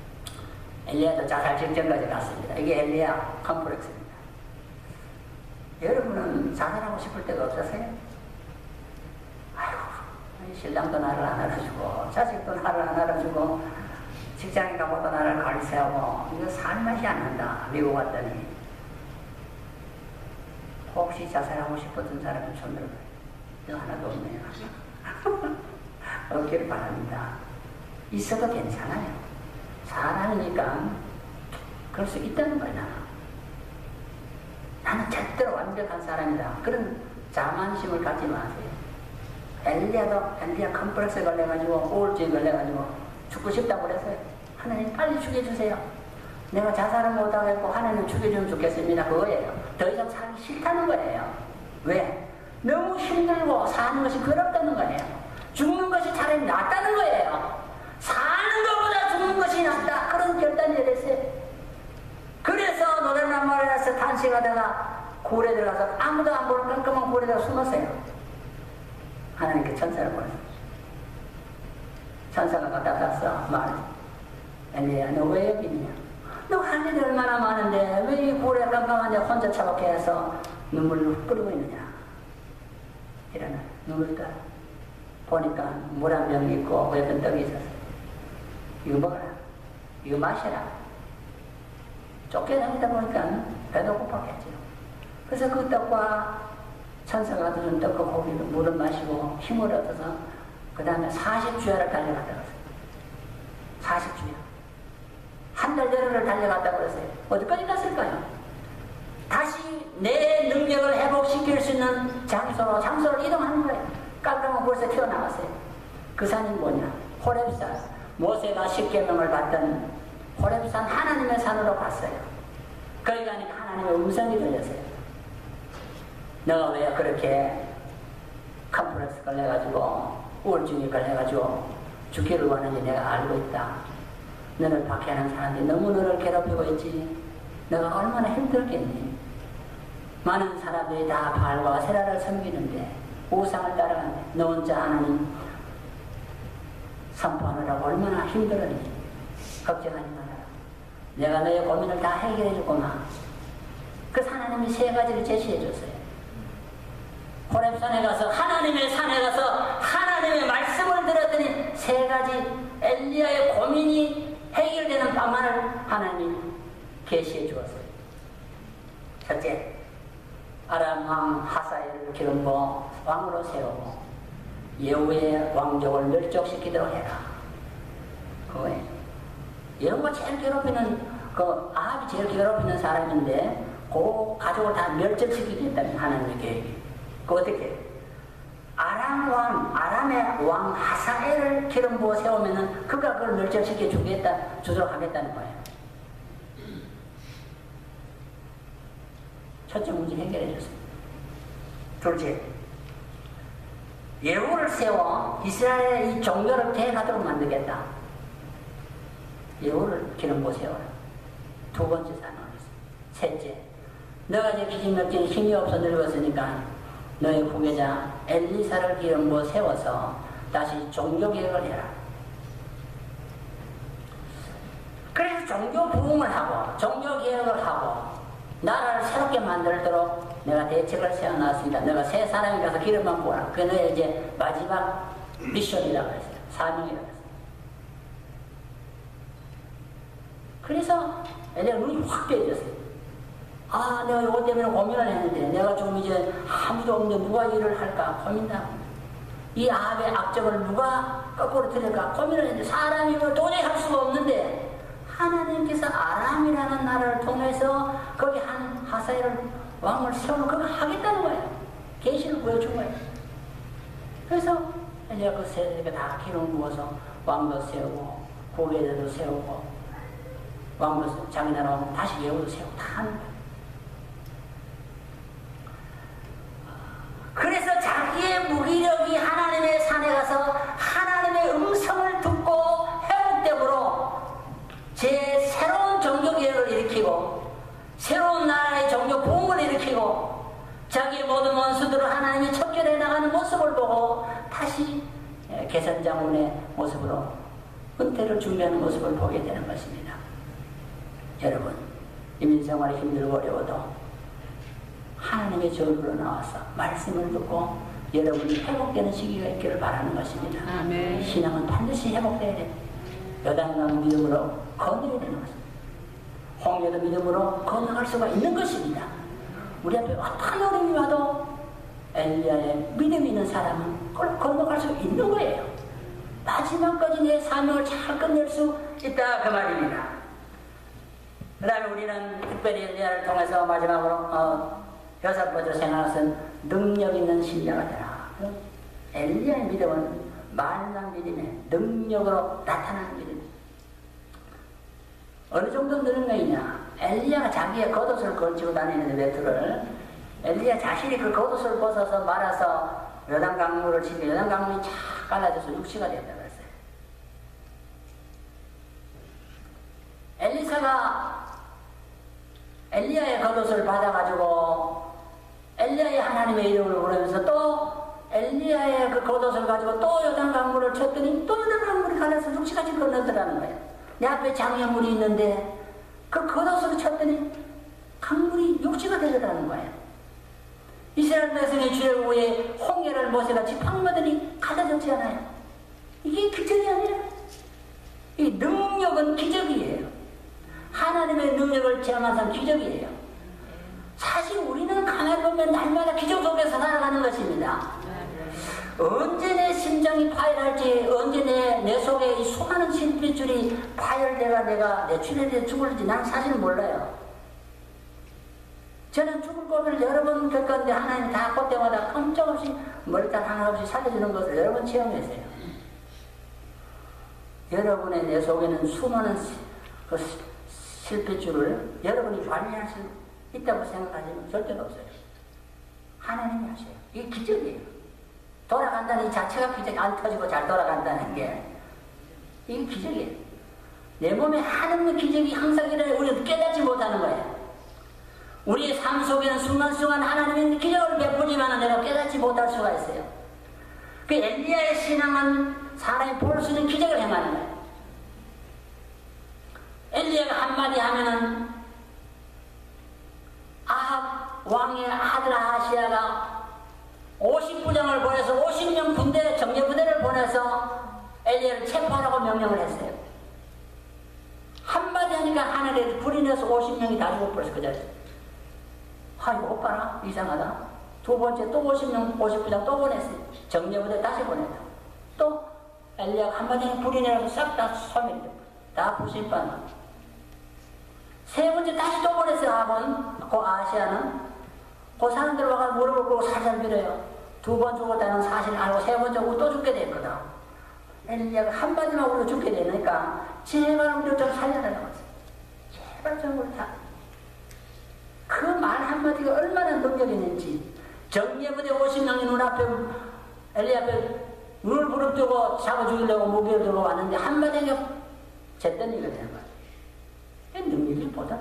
엘리야도 자살 직전까지 갔습니다. 이게 엘리야 컴플렉스입니다. 여러분은 자살하고 싶을 때가 없었어요? 아이고, 신랑도 나를 안 알아주고, 자식도 나를 안 알아주고, 직장에 가고도 나를 갈세하고, 이거 살 맛이 안 난다. 미국 왔더니. 혹시 자살하고 싶었던 사람이 손 들어봐요. 이거 하나도 없네요. 없기를 바랍니다. 있어도 괜찮아요. 사람이니까 그럴 수 있다는 거야. 나는 절대로 완벽한 사람이다. 그런 자만심을 갖지 마세요. 엘리야 컴플렉스에 걸려가지고 우울증에 걸려가지고 죽고 싶다고 그랬어요. 하나님 빨리 죽여주세요. 내가 자살을 못하겠고 하나님 죽여주면 좋겠습니다. 그거예요. 더 이상 살기 싫다는 거예요. 왜? 너무 힘들고 사는 것이 그렇다는 거예요. 죽는 것이 차라리 낫다는 거예요. 사는 것보다 죽는 것이 낫다. 그런 결단이 내렸어요. 그래서 노래나무에서 탄식하다가 굴에 들어가서 아무도 안 보는 깜깜한 굴에 들어가 숨었어요. 하나님께 천사를 보냈어요. 천사가 갖다 놨어. 말, 엘리야 너 왜 여기 있냐? 너 할 일이 얼마나 많은데 왜 이 굴에 깜깜한데 혼자 차갑게 해서 눈물을 뿌리고 있느냐? 이러나 눈을 떠 보니까 물 한 병 있고 예쁜 떡이 있었어요. 이거 먹어라. 이거 마셔라. 쫓겨다니다 보니까 배도 고팠겠죠. 그래서 그 떡과 천사가 준 떡과 고기를 물을 마시고 힘을 얻어서 그 다음에 40주야를 달려갔다 그랬어요. 40주야. 한 달 열흘을 달려갔다고 그랬어요. 어디까지 갔을까요? 다시 내 능력을 회복시킬 수 있는 장소를 이동하는 거예요. 깜깜한 곳에서 튀어나왔어요. 그 산이 뭐냐? 호렙산. 모세가 10계명을 받던 호렙산 하나님의 산으로 갔어요. 거기 가니까 하나님의 음성이 들렸어요. 너가 왜 그렇게 컴플렉스 걸려가지고 우울증이 걸려가지고 죽기를 원하는지 내가 알고 있다. 너를 박해하는 사람들이 너무 너를 괴롭히고 있지. 너가 얼마나 힘들겠니? 많은 사람들이 다 바알과 세라를 섬기는데 우상을 따라가는데 너 혼자 하나님 선포하느라고 얼마나 힘들었니? 걱정하지 마라. 내가 너의 고민을 다 해결해 주구나. 그래서 하나님이 세 가지를 제시해 줬어요. 호렙산에 가서 하나님의 산에 가서 하나님의 말씀을 들었더니 세 가지 엘리야의 고민이 해결되는 방안을 하나님이 계시해 주었어요. 첫째, 아람 왕 하사엘을 기름부어 왕으로 세우고 예후의 왕족을 멸족시키도록 해라. 그거예요. 예후가 제일 괴롭히는 아합이 제일 괴롭히는 사람인데 그 가족을 다 멸족시키겠다는 하나님의 계획이. 그 어떻게? 아람의 왕 하사엘을 기름 부어 세우면은 그가 그걸 멸절시켜 주도록 하겠다는 거예요. 첫째 문제 해결해 줬어요. 둘째, 예후를 세워 이스라엘의 이 종교를 대가도록 만들겠다. 예후를 기름 부어 세워라. 두 번째 사명을 했어요. 셋째, 너가 이제 기진맥진에 힘이 없어 늙었으니까 너의 후계자 엘리사를 기름 부어 세워서 다시 종교개혁을 해라. 그래서 종교 부흥을 하고 종교개혁을 하고 나라를 새롭게 만들도록 내가 대책을 세워놨습니다. 너가 새 사람이 가서 기름만 부어라. 그게 너의 이제 마지막 미션이라고 했어요. 사명이라고 했어요. 그래서 내가 눈이 확 뜨여졌어요. 내가 이것 때문에 고민을 했는데 내가 좀 이제 아무도 없는데 누가 일을 할까 고민하고 이 아합의 악적을 누가 거꾸로 들을까 고민을 했는데 사람이 뭐 도저히 할 수가 없는데 하나님께서 아람이라는 나라를 통해서 거기 한 하사엘을 왕을 세우면 그거 하겠다는 거예요. 계시를 보여준 거예요. 그래서 이제 그 세대가 다 기름 부어서 왕도 세우고 후계자도 세우고 왕도 자기 나라 왕 다시 예후도 세우고 다 하는 거예요. 그래서 자기의 무기력이 하나님의 산에 가서 하나님의 음성을 듣고 회복되므로 새로운 종교개혁을 일으키고 새로운 나라의 종교 부흥을 일으키고 자기의 모든 원수들을 하나님이 척결해 나가는 모습을 보고 다시 개선장군의 모습으로 은퇴를 준비하는 모습을 보게 되는 것입니다. 여러분, 이민생활이 힘들고 어려워도 하나님의 저주로 나와서 말씀을 듣고 여러분이 회복되는 시기가 있기를 바라는 것입니다. 아멘. 신앙은 반드시 회복돼야 돼요. 여당나무 믿음으로 건너야 되는 것입니다. 홍해도 믿음으로 건너갈 수가 있는 것입니다. 우리 앞에 어떤 어려움이 와도 엘리야의 믿음이 있는 사람은 그걸 건너갈 수 있는 거예요. 마지막까지 내 사명을 잘 끝낼 수 있다 그 말입니다. 그 다음에 우리는 특별히 엘리야를 통해서 마지막으로 여섯 번째로 생각할 것은 능력 있는 신자가 되라. 엘리야의 믿음은 말랑 믿음의 능력으로 나타나는 믿음. 어느 정도 능력이냐? 엘리야가 자기의 겉옷을 걸치고 다니는데 외투를 엘리야 자신이 그 겉옷을 벗어서 말아서 요단강물을 치면 요단강물이 착 갈라져서 육지가 된다 그랬어요. 엘리사가 엘리야의 겉옷을 받아가지고 엘리야의 하나님의 이름을 부르면서 또 엘리야의 그 겉옷을 가지고 또 요단강물을 쳤더니 또 요단강물이 갈라서 육지까지 건너더라는 거예요. 내 앞에 장애물이 있는데 그 겉옷으로 쳤더니 강물이 육지가 되더라는 거예요. 이스라엘 백성의 죄를 위해 홍해를 모세가 지팡이들이 갈라졌지 않아요? 이게 기적이 아니에요. 이 능력은 기적이에요. 하나님의 능력을 체험한 기적이에요. 사실 우리는 가만히 보면 날마다 기적 속에서 살아가는 것입니다. 언제 내 심장이 파열할지, 언제 내 속에 이 수많은 신빛줄이 파열돼가 내가 내 출혈에 죽을지 난 사실 몰라요. 저는 죽을 것을 여러 번 겪었는데 하나님이 다 그때마다 깜짝없이 머리털 하나 없이 살려주는 것을 여러 번 체험했어요. 여러분의 내 속에는 수많은 그 실핏줄을 여러분이 관리할 수 있다고 생각하시면 절대로 없어요. 하나님이 하셔요. 이게 기적이에요. 돌아간다는 이 자체가 기적이 안 터지고 잘 돌아간다는 게 이게 기적이에요. 내 몸에 하나님의 기적이 항상 일어나요. 우리는 깨닫지 못하는 거예요. 우리의 삶 속에는 순간순간 하나님의 기적을 베푸지만 내가 깨닫지 못할 수가 있어요. 그 엘리야의 신앙은 사람이 볼 수 있는 기적을 행하는 거예요. 엘리야가 한마디 하면은 아합 왕의 아들 아하시야가 50부장을 보내서 50명 군대 정예부대를 보내서 엘리야를 체포하라고 명령을 했어요. 한마디 하니까 하늘에 불이 내서 50명이 다 죽어버렸어 그 자리에서. 이거 오빠나 이상하다. 두 번째 또 50부장 또 보냈어요. 정예부대 다시 보냈다. 또 엘리야가 한마디 하니까 불이 내서 싹 다 소멸이 됐다. 다 부실반. 세 번째 다시 또 보냈어요. 아합은 그 아시아는 그 사람들 와가 물어보고 살살 빌어요. 두 번 죽었다는 사실을 알고 세 번째 오고 또 죽게 됐거든. 엘리야가 한마디만 우리가 죽게 되니까 제발 우리를 좀 살려달라고 했어요. 제발 좀 우리 다. 그 말 한마디가 얼마나 능력이 있는지. 정예부대 50명이 눈앞에 엘리 앞에 눈을 부릅뜨고 잡아 죽이려고 무기를 들고 왔는데 한마디가 잿더니가 되는 거예요. 능력이보다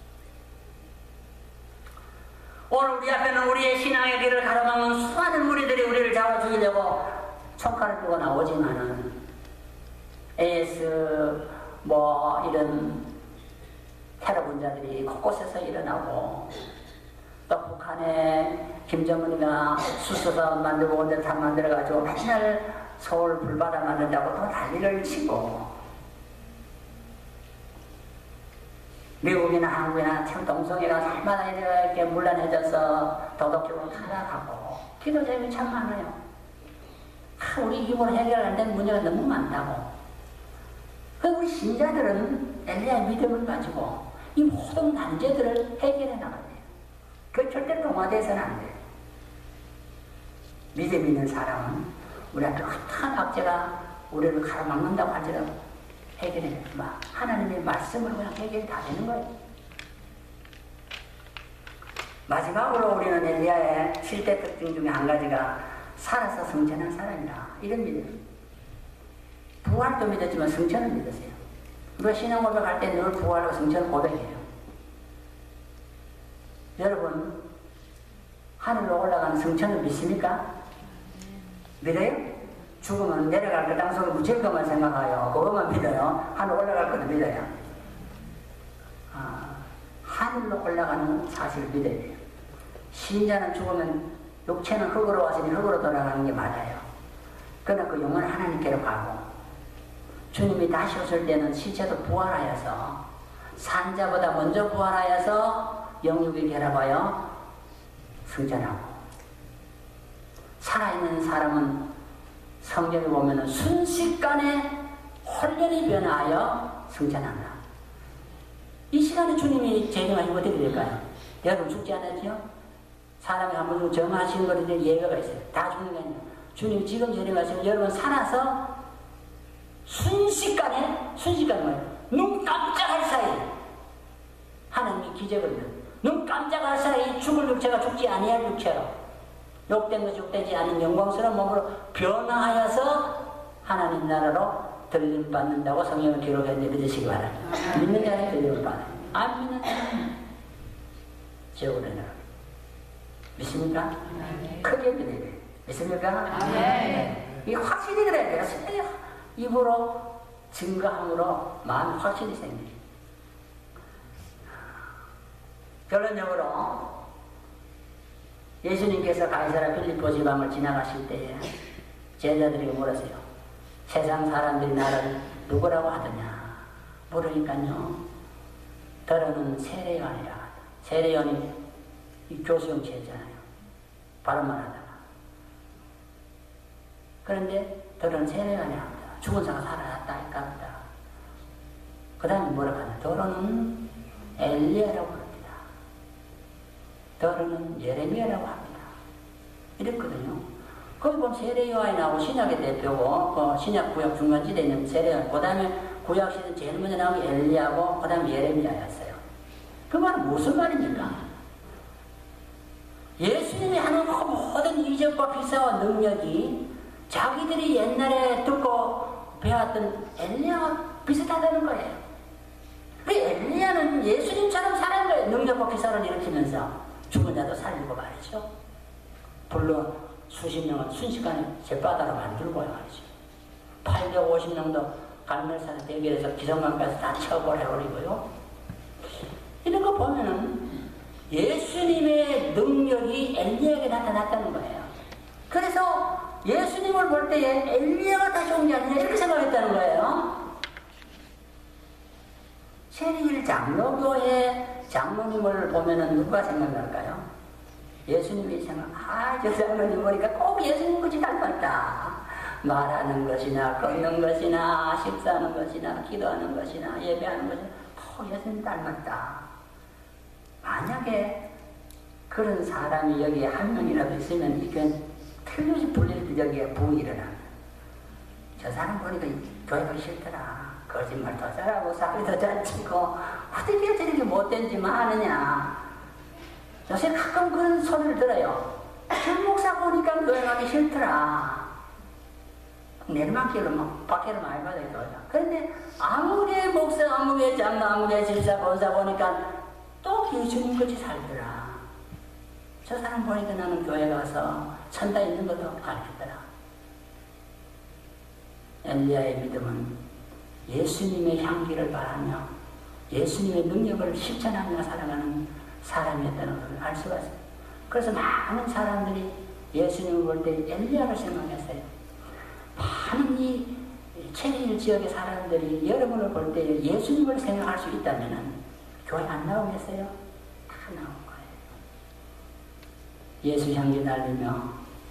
오늘 우리 앞에는 우리의 신앙의 길을 가로막는 수많은 무리들이 우리를 잡아 죽이려고 총칼을 들고 나오지만은 AS 이런 테러 분자들이 곳곳에서 일어나고 또 북한에 김정은이가 수소산 만들고 원자탄 만들어가지고 맨날 서울 불바다 만든다고 또 난리를 치고 미국이나 한국이나 참 동성애가 얼마나 이렇게 문란해져서 도덕적으로 타락하고 기도자들이 참 많아요. 우리 힘으로 해결 안 되는 문제가 너무 많다고. 우리 신자들은 엘리야의 믿음을 가지고 이 모든 난제들을 해결해 나가야 돼요. 그 절대 동화돼서는 안 돼요. 믿음 있는 사람은 우리 앞에 어떠한 악재가 우리를 가로막는다고 할지라도 해결해 돼요. 하나님의 말씀으로 그냥 해결이 다 되는 거예요. 마지막으로 우리는 엘리야의 7대 특징 중에 한 가지가 살아서 성천한 사람이라 이런 믿음. 부활도 믿었지만 성천을 믿으세요. 우리가 신앙 고백할 때 늘 부활하고 성천을 고백해요. 여러분 하늘로 올라가는 성천을 믿습니까? 믿어요? 죽으면 내려갈 그 땅속에 묻힐 것만 생각하여 그것만 믿어요. 하늘 올라갈 것도 믿어요. 하늘로 올라가는 사실을 믿어야 돼요. 신자는 죽으면 육체는 흙으로 왔으니 흙으로 돌아가는 게 맞아요. 그러나 그 영혼은 하나님께로 가고 주님이 다시 오실 때는 시체도 부활하여서 산자보다 먼저 부활하여서 영육이 결합하여 승천하고 살아있는 사람은 성경에 보면 순식간에 혼련이 변화하여 승천한다. 이 시간에 주님이 재림하시면 어떻게 될까요? 여러분 죽지 않았죠? 사람이 한 번 정하신 것에 대한 예외가 있어요. 다 죽는 게 아니라 주님이 지금 재림하시면 여러분 살아서 순식간에 뭐예요? 눈 깜짝할 사이 하나님이 기적을 해요. 눈 깜짝할 사이 죽을 육체가 죽지 아니할 육체로 욕된 것이 욕되지 않은 영광스러운 몸으로 변화하여서 하나님 나라로 들림 받는다고 성경을 기록했는데 믿으시기 바랍니다. 믿는 자는 들림을 받아요. 안 믿는 자는 지옥으로 내려갑니다. 믿습니까? 크게 믿어야 돼요. 믿습니까? 이 확신이 그래야 돼요. 입으로 증거함으로 마음이 확신이 생깁니다. 결론적으로 예수님께서 가이사라 필리포 지방을 지나가실 때에 제자들에게 물었어요. 세상 사람들이 나를 누구라고 하더냐 물으니까요. 더러는 세례요한이라 하다. 세례요한이 이 교수형 제자잖아요. 발음만 하다가. 그런데 더러는 세례요한이라 합니다. 죽은 자가 살아났다 할까보다. 그 다음에 뭐라고 하냐. 더러는 엘리야라고 합니다. 더러는 예레미야라고 합니다. 이랬거든요. 거기 보면 세례요한이 나오고 신약의 대표고 신약 구약 중간지대에 있는 세례요한, 그 다음에 구약시대 제일 먼저 나온 게 엘리야고 그 다음에 예레미야였어요. 그 말은 무슨 말입니까? 예수님이 하는 모든 이적과 기사와 능력이 자기들이 옛날에 듣고 배웠던 엘리야와 비슷하다는 거예요. 그 엘리야는 예수님처럼 사는 거예요. 능력과 기사를 일으키면서 죽은 자도 살리고 말이죠. 불로 수십 명을 순식간에 죗바다로 만들고요 말이죠. 850명도 갈멜산에 대결해서 기성강까지 다 처벌해버리고요. 이런 거 보면은 예수님의 능력이 엘리야에게 나타났다는 거예요. 그래서 예수님을 볼 때에 엘리야가 다시 온 게 아니냐 이렇게 생각했다는 거예요. 세리일 장로교회 장로님을 보면은 누가 생각날까요? 예수님이 저 장로님 보니까 꼭 예수님 같이 닮았다. 말하는 것이나 걷는 것이나 식사하는 것이나 기도하는 것이나 예배하는 것이나 꼭 예수님 닮았다. 만약에 그런 사람이 여기에 한 명이라도 있으면 이게 틀림없이 불릴 때 여기에 부흥이 일어납니다. 저 사람 보니까 교회 가기 싫더라. 거짓말 더 잘하고 사기 더 잘 치고 어떻게 저렇게 못된지만 하느냐. 요새 가끔 그런 소리를 들어요. 저 목사 보니까 교회 가기 싫더라. 내리막길로 막 밖에를 많이 받아요. 그런데 아무개 목사, 아무개 장로, 아무개 집사, 권사 보니까 또 예수님 같이 살더라. 저 사람 보니까 나는 교회 가서 천다 있는 것도 가르치더라. 엘리야의 믿음은 예수님의 향기를 바라며 예수님의 능력을 실천하며 살아가는 사람이었다는 것을 알 수가 있어요. 그래서 많은 사람들이 예수님을 볼 때 엘리야를 생각했어요. 많은 이 체리힐 지역의 사람들이 여러분을 볼 때 예수님을 생각할 수 있다면 교회 안 나오겠어요? 다 나온 거예요. 예수 향기 날리며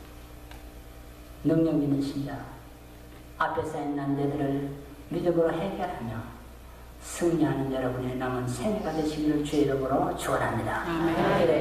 능력 있는 신자 앞에 쌓인 난제들을 믿음으로 해결하며 승리하는 여러분의 남은 생애가 되시기를 주의 이름으로 축원합니다.